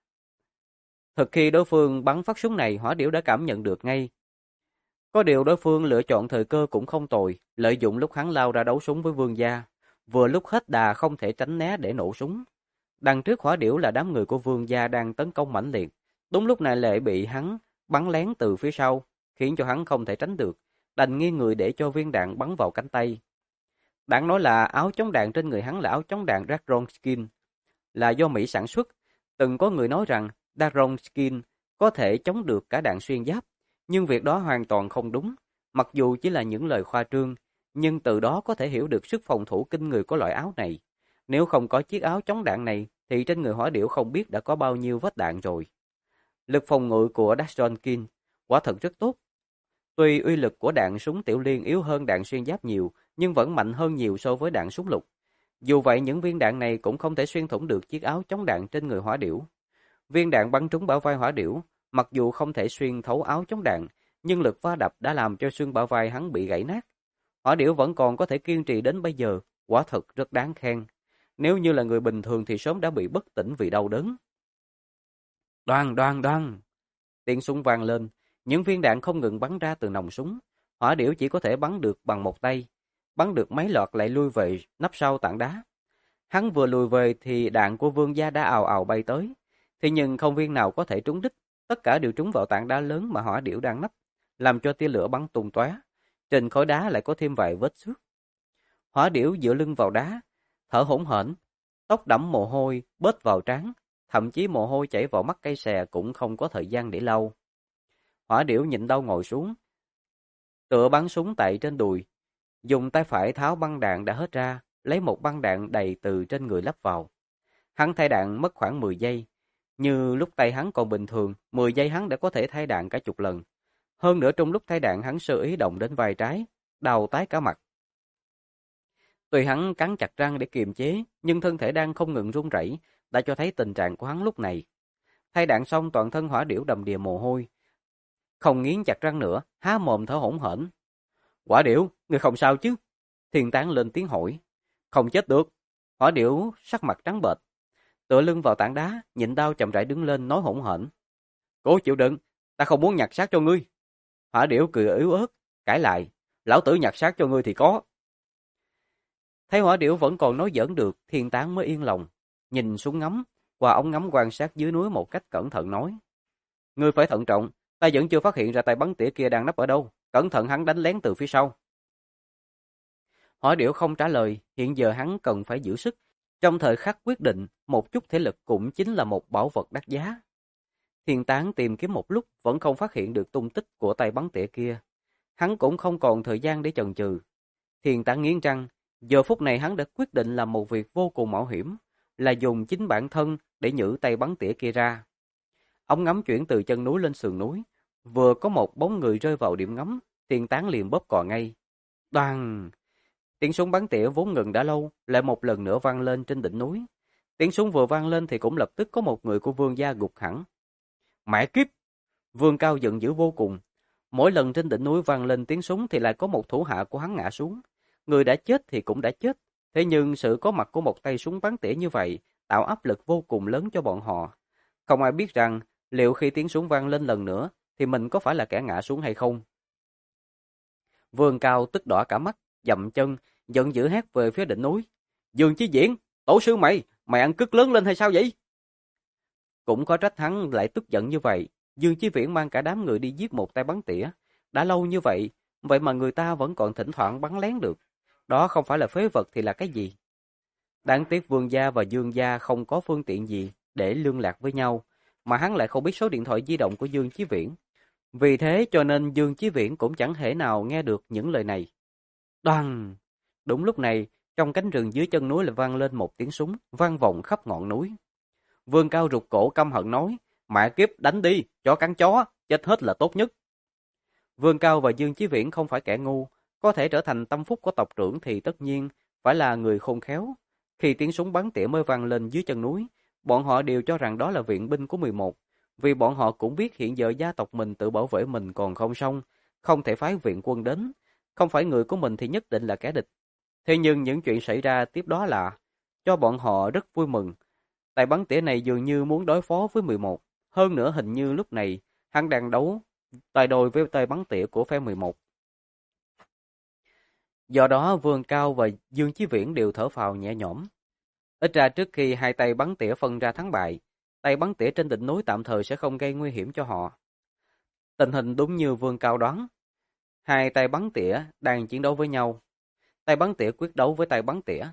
Thực khi đối phương bắn phát súng này, Hỏa Điểu đã cảm nhận được ngay. Có điều đối phương lựa chọn thời cơ cũng không tồi, lợi dụng lúc hắn lao ra đấu súng với Vương Gia, vừa lúc hết đà không thể tránh né để nổ súng. Đằng trước Hỏa Điểu là đám người của Vương Gia đang tấn công mãnh liệt, đúng lúc này lại bị hắn bắn lén từ phía sau, khiến cho hắn không thể tránh được, đành nghiêng người để cho viên đạn bắn vào cánh tay. Đáng nói là áo chống đạn trên người hắn là áo chống đạn Daron Skin, là do Mỹ sản xuất. Từng có người nói rằng Daron Skin có thể chống được cả đạn xuyên giáp, nhưng việc đó hoàn toàn không đúng. Mặc dù chỉ là những lời khoa trương, nhưng từ đó có thể hiểu được sức phòng thủ kinh người của loại áo này. Nếu không có chiếc áo chống đạn này, thì trên người Hỏa Điểu không biết đã có bao nhiêu vết đạn rồi. Lực phòng ngự của Daron Skin quả thật rất tốt. Tuy uy lực của đạn súng tiểu liên yếu hơn đạn xuyên giáp nhiều, nhưng vẫn mạnh hơn nhiều so với đạn súng lục. Dù vậy những viên đạn này cũng không thể xuyên thủng được chiếc áo chống đạn trên người Hỏa Điểu. Viên đạn bắn trúng bả vai Hỏa Điểu, mặc dù không thể xuyên thấu áo chống đạn, nhưng lực va đập đã làm cho xương bả vai hắn bị gãy nát. Hỏa Điểu vẫn còn có thể kiên trì đến bây giờ, quả thật rất đáng khen. Nếu như là người bình thường thì sớm đã bị bất tỉnh vì đau đớn. Đoan đoan đoan! Tiếng súng vang lên, những viên đạn không ngừng bắn ra từ nòng súng. Hỏa Điểu chỉ có thể bắn được bằng một tay, bắn được mấy loạt lại lui về nấp sau tảng đá. Hắn vừa lùi về thì đạn của Vương Gia đã ào ào bay tới, thế nhưng không viên nào có thể trúng đích, tất cả đều trúng vào tảng đá lớn mà Hỏa Điểu đang nấp, làm cho tia lửa bắn tung tóe. Trên khối đá lại có thêm vài vết xước. Hỏa Điểu dựa lưng vào đá, thở hổn hển, tóc đẫm mồ hôi bết vào trán, thậm chí mồ hôi chảy vào mắt cây xè cũng không có thời gian để lau. Hỏa Điểu nhịn đau ngồi xuống, tựa bắn súng tại trên đùi, dùng tay phải tháo băng đạn đã hết ra, lấy một băng đạn đầy từ trên người lắp vào. Hắn thay đạn mất khoảng 10 giây, như lúc tay hắn còn bình thường, 10 giây hắn đã có thể thay đạn cả chục lần. Hơn nữa trong lúc thay đạn hắn sơ ý động đến vai trái, đau tái cả mặt. Tuy hắn cắn chặt răng để kiềm chế, nhưng thân thể đang không ngừng run rẩy, đã cho thấy tình trạng của hắn lúc này. Thay đạn xong toàn thân Hỏa Điểu đầm đìa mồ hôi, không nghiến chặt răng nữa, há mồm thở hổn hển. Hỏa Điểu, ngươi không sao chứ? Thiên Tán lên tiếng hỏi. Không chết được. Hỏa Điểu sắc mặt trắng bệch. tựa lưng vào tảng đá, nhịn đau chậm rãi đứng lên nói hỗn hển. Cố chịu đựng, ta không muốn nhặt xác cho ngươi. Hỏa Điểu cười yếu ớt, cãi lại, lão tử nhặt xác cho ngươi thì có. Thấy Hỏa Điểu vẫn còn nói giỡn được, Thiên Tán mới yên lòng, nhìn xuống ngắm, qua ống ngắm quan sát dưới núi một cách cẩn thận nói. Ngươi phải thận trọng, ta vẫn chưa phát hiện ra tay bắn tỉa kia đang nấp ở đâu, cẩn thận hắn đánh lén từ phía sau. Hỏa Điểu không trả lời, hiện giờ hắn cần phải giữ sức. Trong thời khắc quyết định, một chút thể lực cũng chính là một bảo vật đắt giá. Thiên Tán tìm kiếm một lúc vẫn không phát hiện được tung tích của tay bắn tỉa kia. Hắn cũng không còn thời gian để chần chừ. Thiên Tán nghiến răng, giờ phút này hắn đã quyết định làm một việc vô cùng mạo hiểm, là dùng chính bản thân để nhử tay bắn tỉa kia ra. Ống ngắm chuyển từ chân núi lên sườn núi, vừa có một bóng người rơi vào điểm ngắm, Thiên Tán liền bóp cò ngay. Đoàng! Tiếng súng bắn tỉa vốn ngừng đã lâu, lại một lần nữa vang lên trên đỉnh núi. Tiếng súng vừa vang lên thì cũng lập tức có một người của Vương gia gục hẳn. Mẹ kiếp! Vương Cao giận dữ vô cùng. Mỗi lần trên đỉnh núi vang lên tiếng súng thì lại có một thủ hạ của hắn ngã xuống. Người đã chết thì cũng đã chết. Thế nhưng sự có mặt của một tay súng bắn tỉa như vậy tạo áp lực vô cùng lớn cho bọn họ. Không ai biết rằng liệu khi tiếng súng vang lên lần nữa thì mình có phải là kẻ ngã xuống hay không. Vương Cao tức đỏ cả mắt, dậm chân, giận dữ hét về phía đỉnh núi. Dương Chí Viễn, tổ sư mày ăn cứt lớn lên hay sao vậy? Cũng có trách hắn lại tức giận như vậy. Dương Chí Viễn mang cả đám người đi giết một tay bắn tỉa. Đã lâu như vậy, vậy mà người ta vẫn còn thỉnh thoảng bắn lén được. Đó không phải là phế vật thì là cái gì? Đáng tiếc Vương gia và Dương gia không có phương tiện gì để liên lạc với nhau, mà hắn lại không biết số điện thoại di động của Dương Chí Viễn. Vì thế cho nên Dương Chí Viễn cũng chẳng thể nào nghe được những lời này. Đoàng! Đúng lúc này, trong cánh rừng dưới chân núi lại vang lên một tiếng súng, vang vọng khắp ngọn núi. Vương Cao rụt cổ căm hận nói, mẹ kiếp đánh đi, chó cắn chó, chết hết là tốt nhất. Vương Cao và Dương Chí Viễn không phải kẻ ngu, có thể trở thành tâm phúc của tộc trưởng thì tất nhiên phải là người khôn khéo. Khi tiếng súng bắn tỉa mới vang lên dưới chân núi, bọn họ đều cho rằng đó là viện binh của 11, vì bọn họ cũng biết hiện giờ gia tộc mình tự bảo vệ mình còn không xong, không thể phái viện quân đến, không phải người của mình thì nhất định là kẻ địch. Thế nhưng những chuyện xảy ra tiếp đó là cho bọn họ rất vui mừng. Tay bắn tỉa này dường như muốn đối phó với 11, hơn nữa hình như lúc này hắn đang đấu tay đôi với tay bắn tỉa của phe 11. Do đó Vương Cao và Dương Chí Viễn đều thở phào nhẹ nhõm. Ít ra trước khi hai tay bắn tỉa phân ra thắng bại, tay bắn tỉa trên đỉnh núi tạm thời sẽ không gây nguy hiểm cho họ. Tình hình đúng như Vương Cao đoán. Hai tay bắn tỉa đang chiến đấu với nhau. Tay bắn tỉa quyết đấu với tay bắn tỉa.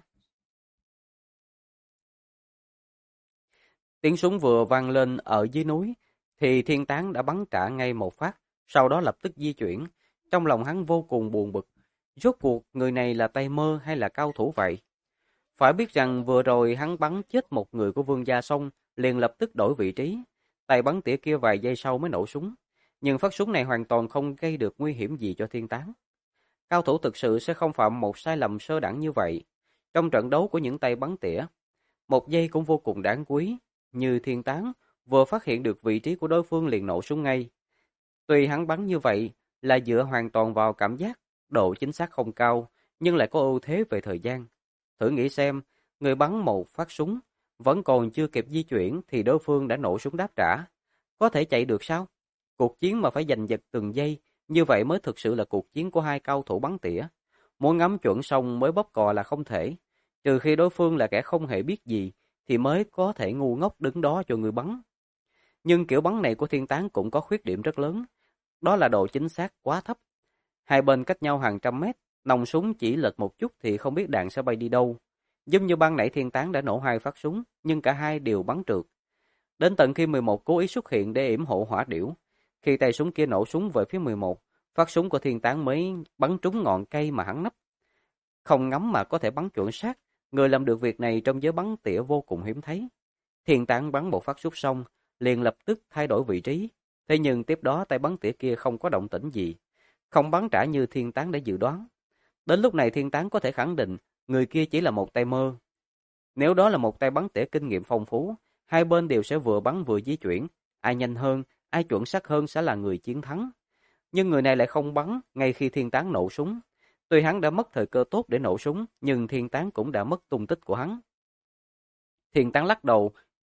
Tiếng súng vừa vang lên ở dưới núi, thì Thiên Tán đã bắn trả ngay một phát, sau đó lập tức di chuyển. Trong lòng hắn vô cùng buồn bực. Rốt cuộc người này là tay mơ hay là cao thủ vậy? Phải biết rằng vừa rồi hắn bắn chết một người của Vương gia xong, liền lập tức đổi vị trí. Tay bắn tỉa kia vài giây sau mới nổ súng. Nhưng phát súng này hoàn toàn không gây được nguy hiểm gì cho Thiên Tán. Cao thủ thực sự sẽ không phạm một sai lầm sơ đẳng như vậy. Trong trận đấu của những tay bắn tỉa, một giây cũng vô cùng đáng quý. Như Thiên Tán vừa phát hiện được vị trí của đối phương liền nổ súng ngay. Tuy hắn bắn như vậy là dựa hoàn toàn vào cảm giác, độ chính xác không cao, nhưng lại có ưu thế về thời gian. Thử nghĩ xem, người bắn một phát súng, vẫn còn chưa kịp di chuyển thì đối phương đã nổ súng đáp trả. Có thể chạy được sao? Cuộc chiến mà phải giành giật từng giây, như vậy mới thực sự là cuộc chiến của hai cao thủ bắn tỉa. Muốn ngắm chuẩn xong mới bóp cò là không thể. Trừ khi đối phương là kẻ không hề biết gì, thì mới có thể ngu ngốc đứng đó cho người bắn. Nhưng kiểu bắn này của Thiên Tán cũng có khuyết điểm rất lớn. Đó là độ chính xác quá thấp. Hai bên cách nhau hàng trăm mét, nòng súng chỉ lệch một chút thì không biết đạn sẽ bay đi đâu. Giống như ban nãy Thiên Tán đã nổ hai phát súng, nhưng cả hai đều bắn trượt. Đến tận khi 11 cố ý xuất hiện để yểm hộ Hỏa Điểu. Khi tay súng kia nổ súng về phía 11, phát súng của Thiên Tán mới bắn trúng ngọn cây mà hắn nấp. Không ngắm mà có thể bắn chuẩn xác, người làm được việc này trong giới bắn tỉa vô cùng hiếm thấy. Thiên Tán bắn một phát súng xong, liền lập tức thay đổi vị trí. Thế nhưng tiếp đó tay bắn tỉa kia không có động tĩnh gì, không bắn trả như Thiên Tán đã dự đoán. Đến lúc này Thiên Tán có thể khẳng định người kia chỉ là một tay mơ. Nếu đó là một tay bắn tỉa kinh nghiệm phong phú, hai bên đều sẽ vừa bắn vừa di chuyển, ai nhanh hơn, ai chuẩn xác hơn sẽ là người chiến thắng. Nhưng người này lại không bắn ngay khi Thiên Tán nổ súng. Tuy hắn đã mất thời cơ tốt để nổ súng, nhưng Thiên Tán cũng đã mất tung tích của hắn. Thiên Tán lắc đầu,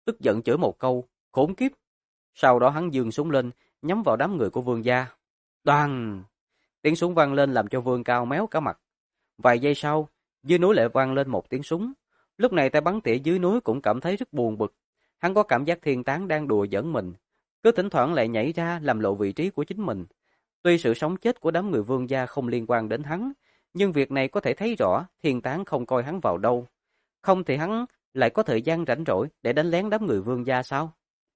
tức giận chửi một câu, khốn kiếp. Sau đó hắn giương súng lên, nhắm vào đám người của Vương gia. Đoàng! Tiếng súng vang lên làm cho Vương Cao méo cả mặt. Vài giây sau, dưới núi lại vang lên một tiếng súng. Lúc này tay bắn tỉa dưới núi cũng cảm thấy rất buồn bực. Hắn có cảm giác Thiên Tán đang đùa giỡn mình, cứ thỉnh thoảng lại nhảy ra làm lộ vị trí của chính mình. Tuy sự sống chết của đám người Vương gia không liên quan đến hắn, nhưng việc này có thể thấy rõ Thiên Tán không coi hắn vào đâu. Không thì hắn lại có thời gian rảnh rỗi để đánh lén đám người Vương gia sao?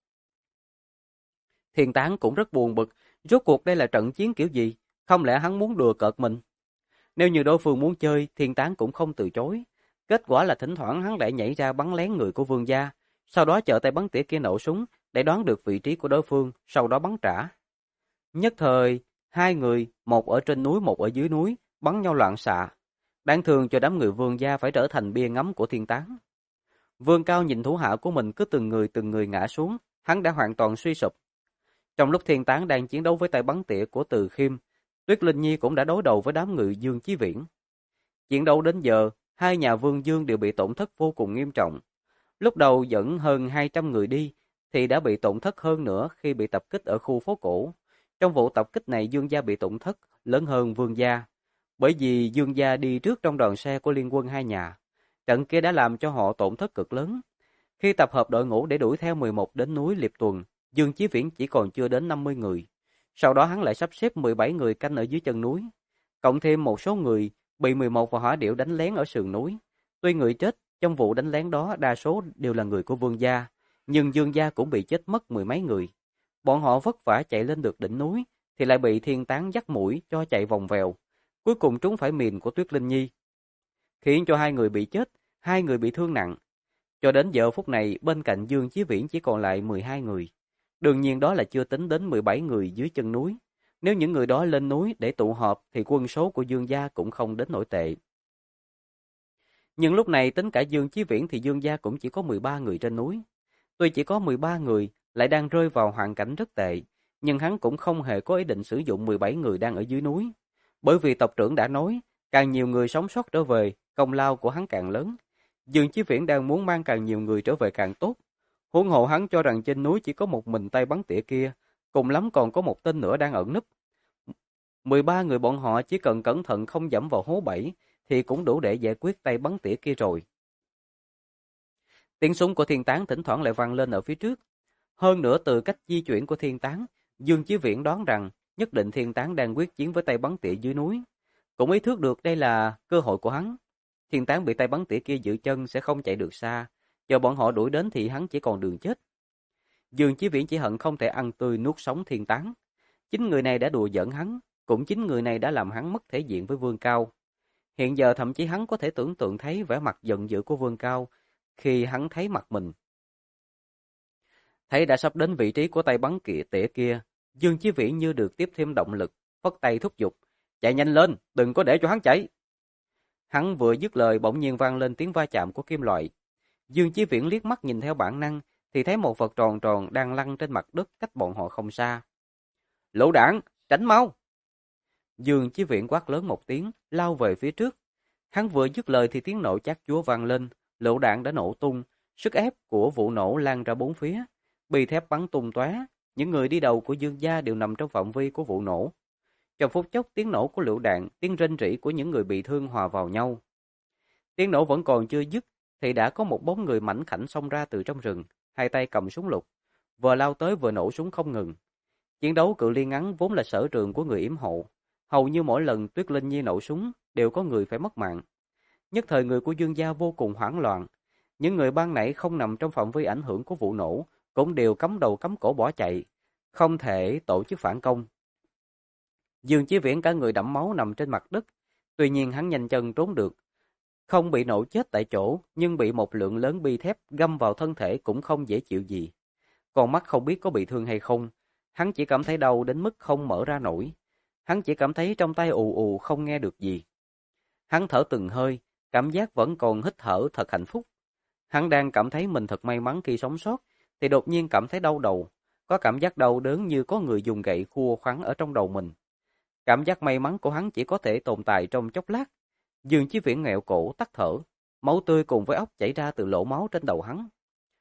Thiên Tán cũng rất buồn bực, rốt cuộc đây là trận chiến kiểu gì? Không lẽ hắn muốn đùa cợt mình? Nếu như đối phương muốn chơi, Thiên Tán cũng không từ chối. Kết quả là thỉnh thoảng hắn lại nhảy ra bắn lén người của Vương gia, sau đó chờ tay bắn tỉa kia nổ súng để đoán được vị trí của đối phương, sau đó bắn trả. Nhất thời, hai người, một ở trên núi một ở dưới núi, bắn nhau loạn xạ. Đáng thương cho đám người Vương gia phải trở thành bia ngắm của Thiên Tán. Vương Cao nhìn thủ hạ của mình cứ từng người ngã xuống, hắn đã hoàn toàn suy sụp. Trong lúc Thiên Tán đang chiến đấu với tay bắn tỉa của Từ Khiêm, Tuyết Linh Nhi cũng đã đối đầu với đám người Dương Chí Viễn. Chiến đấu đến giờ, hai nhà Vương Dương đều bị tổn thất vô cùng nghiêm trọng. Lúc đầu dẫn hơn 200 người đi, thì đã bị tổn thất hơn nữa khi bị tập kích ở khu phố cổ. Trong vụ tập kích này Dương gia bị tổn thất lớn hơn Vương gia, bởi vì Dương gia đi trước trong đoàn xe của liên quân hai nhà. Trận kia đã làm cho họ tổn thất cực lớn. Khi tập hợp đội ngũ để đuổi theo 11 đến núi Liệp Tuần, Dương Chí Viễn chỉ còn chưa đến 50 người. Sau đó hắn lại sắp xếp 17 người canh ở dưới chân núi, cộng thêm một số người bị 11 và hỏa điểu đánh lén ở sườn núi. Tuy người chết trong vụ đánh lén đó đa số đều là người của Vương gia, nhưng Dương gia cũng bị chết mất mười mấy người. Bọn họ vất vả chạy lên được đỉnh núi, thì lại bị Thiên Tán dắt mũi cho chạy vòng vèo. Cuối cùng trúng phải mìn của Tuyết Linh Nhi, khiến cho hai người bị chết, hai người bị thương nặng. Cho đến giờ phút này, bên cạnh Dương Chí Viễn chỉ còn lại 12 người. Đương nhiên đó là chưa tính đến 17 người dưới chân núi. Nếu những người đó lên núi để tụ họp thì quân số của Dương gia cũng không đến nổi tệ. Nhưng lúc này tính cả Dương Chí Viễn thì Dương gia cũng chỉ có 13 người trên núi. Tuy chỉ có 13 người, lại đang rơi vào hoàn cảnh rất tệ, nhưng hắn cũng không hề có ý định sử dụng 17 người đang ở dưới núi. Bởi vì tộc trưởng đã nói, càng nhiều người sống sót trở về, công lao của hắn càng lớn. Dương Chí Viễn đang muốn mang càng nhiều người trở về càng tốt. Huống hồ hắn cho rằng trên núi chỉ có một mình tay bắn tỉa kia, cùng lắm còn có một tên nữa đang ẩn núp. 13 người bọn họ chỉ cần cẩn thận không dẫm vào hố bẫy thì cũng đủ để giải quyết tay bắn tỉa kia rồi. Tiếng súng của Thiên Tán thỉnh thoảng lại vang lên ở phía trước. Hơn nữa từ cách di chuyển của Thiên Tán, Dương Chí Viễn đoán rằng nhất định Thiên Tán đang quyết chiến với tay bắn tỉa dưới núi. Cũng ý thức được đây là cơ hội của hắn. Thiên Tán bị tay bắn tỉa kia giữ chân sẽ không chạy được xa. Chờ bọn họ đuổi đến thì hắn chỉ còn đường chết. Dương Chí Viễn chỉ hận không thể ăn tươi nuốt sống Thiên Tán. Chính người này đã đùa giỡn hắn, cũng chính người này đã làm hắn mất thể diện với Vương Cao. Hiện giờ thậm chí hắn có thể tưởng tượng thấy vẻ mặt giận dữ của Vương Cao khi hắn thấy mặt mình. Thấy đã sắp đến vị trí của tay bắn tỉa kia, Dương Chí Viễn như được tiếp thêm động lực, phất tay thúc giục, chạy nhanh lên, đừng có để cho hắn chạy. Hắn vừa dứt lời bỗng nhiên vang lên tiếng va chạm của kim loại. Dương Chí Viễn liếc mắt nhìn theo bản năng thì thấy một vật tròn tròn đang lăn trên mặt đất cách bọn họ không xa. Lựu đạn, tránh mau! Dương Chí Viễn quát lớn một tiếng, lao về phía trước. Hắn vừa dứt lời thì tiếng nổ chát chúa vang lên, lựu đạn đã nổ tung, sức ép của vụ nổ lan ra bốn phía, bi thép bắn tung tóe. Những người đi đầu của Dương gia đều nằm trong phạm vi của vụ nổ. Trong phút chốc tiếng nổ của lựu đạn, tiếng rên rỉ của những người bị thương hòa vào nhau. Tiếng nổ vẫn còn chưa dứt thì đã có một bóng người mảnh khảnh xông ra từ trong rừng, hai tay cầm súng lục, vừa lao tới vừa nổ súng không ngừng. Chiến đấu cự ly ngắn vốn là sở trường của người yểm hộ, hầu như mỗi lần Tuyết Linh Nhi nổ súng đều có người phải mất mạng. Nhất thời người của Dương gia vô cùng hoảng loạn, những người ban nãy không nằm trong phạm vi ảnh hưởng của vụ nổ cũng đều cắm đầu cắm cổ bỏ chạy, không thể tổ chức phản công. Dương Chí Viễn cả người đẫm máu nằm trên mặt đất, tuy nhiên hắn nhanh chân trốn được, không bị nổ chết tại chỗ, nhưng bị một lượng lớn bi thép găm vào thân thể cũng không dễ chịu gì. Con mắt không biết có bị thương hay không, hắn chỉ cảm thấy đau đến mức không mở ra nổi. Hắn chỉ cảm thấy trong tay ù ù không nghe được gì. Hắn thở từng hơi, cảm giác vẫn còn hít thở thật hạnh phúc. Hắn đang cảm thấy mình thật may mắn khi sống sót, thì đột nhiên cảm thấy đau đầu, có cảm giác đau đớn như có người dùng gậy khua khoắn ở trong đầu mình. Cảm giác may mắn của hắn chỉ có thể tồn tại trong chốc lát. Dương Chí Viễn nghẹo cổ tắt thở, máu tươi cùng với óc chảy ra từ lỗ máu trên đầu hắn.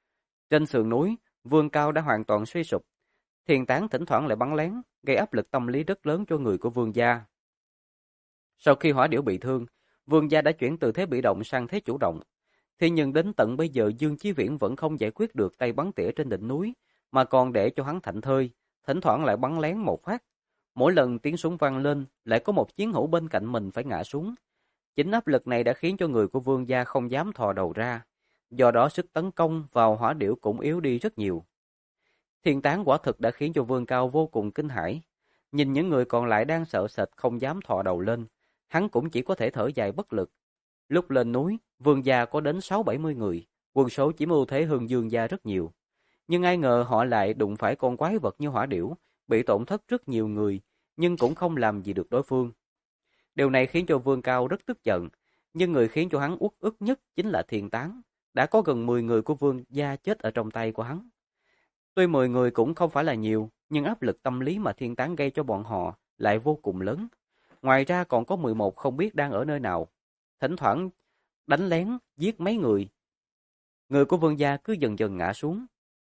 Trên sườn núi, vườn cao đã hoàn toàn suy sụp. Thiên tán thỉnh thoảng lại bắn lén, gây áp lực tâm lý rất lớn cho người của vương gia. Sau khi hỏa điểu bị thương, vương gia đã chuyển từ thế bị động sang thế chủ động. Thế nhưng đến tận bây giờ Dương Chí Viễn vẫn không giải quyết được tay bắn tỉa trên đỉnh núi, mà còn để cho hắn thảnh thơi, thỉnh thoảng lại bắn lén một phát. Mỗi lần tiếng súng vang lên, lại có một chiến hữu bên cạnh mình phải ngã xuống. Chính áp lực này đã khiến cho người của vương gia không dám thò đầu ra. Do đó sức tấn công vào hỏa điểu cũng yếu đi rất nhiều. Thiên tán quả thực đã khiến cho Vương Cao vô cùng kinh hãi. Nhìn những người còn lại đang sợ sệt không dám thò đầu lên, hắn cũng chỉ có thể thở dài bất lực. Lúc lên núi, Vương gia có đến 6-70 người, quân số chỉ ưu thế hơn Dương gia rất nhiều. Nhưng ai ngờ họ lại đụng phải con quái vật như hỏa điểu, bị tổn thất rất nhiều người, nhưng cũng không làm gì được đối phương. Điều này khiến cho Vương Cao rất tức giận, nhưng người khiến cho hắn uất ức nhất chính là Thiên tán. Đã có gần 10 người của Vương gia chết ở trong tay của hắn. Tuy 10 người cũng không phải là nhiều, nhưng áp lực tâm lý mà Thiên tán gây cho bọn họ lại vô cùng lớn. Ngoài ra còn có 11 không biết đang ở nơi nào. Thỉnh thoảng đánh lén, giết mấy người. Người của Vương gia cứ dần dần ngã xuống.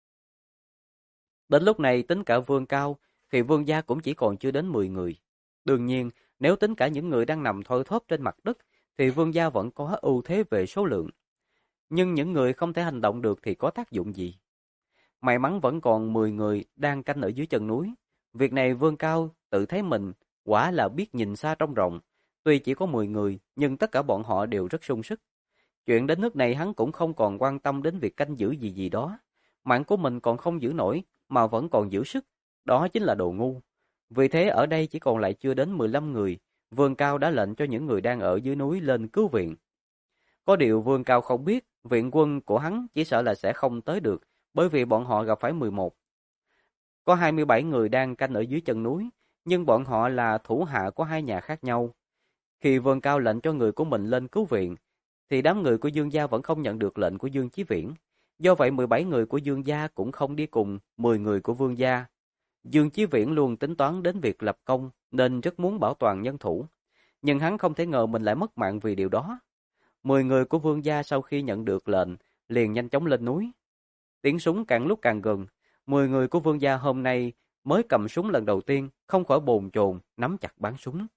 Đến lúc này tính cả Vương Cao, thì Vương gia cũng chỉ còn chưa đến 10 người. Đương nhiên, nếu tính cả những người đang nằm thoi thóp trên mặt đất, thì Vương gia vẫn có ưu thế về số lượng. Nhưng những người không thể hành động được thì có tác dụng gì? May mắn vẫn còn 10 người đang canh ở dưới chân núi. Việc này Vương Cao tự thấy mình quả là biết nhìn xa trông rộng. Tuy chỉ có 10 người, nhưng tất cả bọn họ đều rất sung sức. Chuyện đến nước này hắn cũng không còn quan tâm đến việc canh giữ gì gì đó. Mạng của mình còn không giữ nổi, mà vẫn còn giữ sức. Đó chính là đồ ngu. Vì thế ở đây chỉ còn lại chưa đến 15 người. Vương Cao đã lệnh cho những người đang ở dưới núi lên cứu viện. Có điều Vương Cao không biết, viện quân của hắn chỉ sợ là sẽ không tới được, bởi vì bọn họ gặp phải 11. Có 27 người đang canh ở dưới chân núi, nhưng bọn họ là thủ hạ của hai nhà khác nhau. Khi Vương Cao lệnh cho người của mình lên cứu viện, thì đám người của Dương gia vẫn không nhận được lệnh của Dương Chí Viễn. Do vậy 17 người của Dương gia cũng không đi cùng 10 người của Vương gia. Dương Chí Viễn luôn tính toán đến việc lập công nên rất muốn bảo toàn nhân thủ. Nhưng hắn không thể ngờ mình lại mất mạng vì điều đó. 10 người của Vương gia sau khi nhận được lệnh liền nhanh chóng lên núi. Tiếng súng càng lúc càng gần, 10 người của Vương gia hôm nay mới cầm súng lần đầu tiên, không khỏi bồn chồn nắm chặt bắn súng.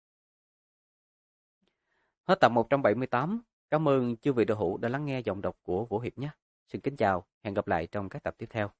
Hết tập 178. Cảm ơn chư vị đạo hữu đã lắng nghe giọng đọc của Vũ Hiệp nhé. Xin kính chào, hẹn gặp lại trong các tập tiếp theo.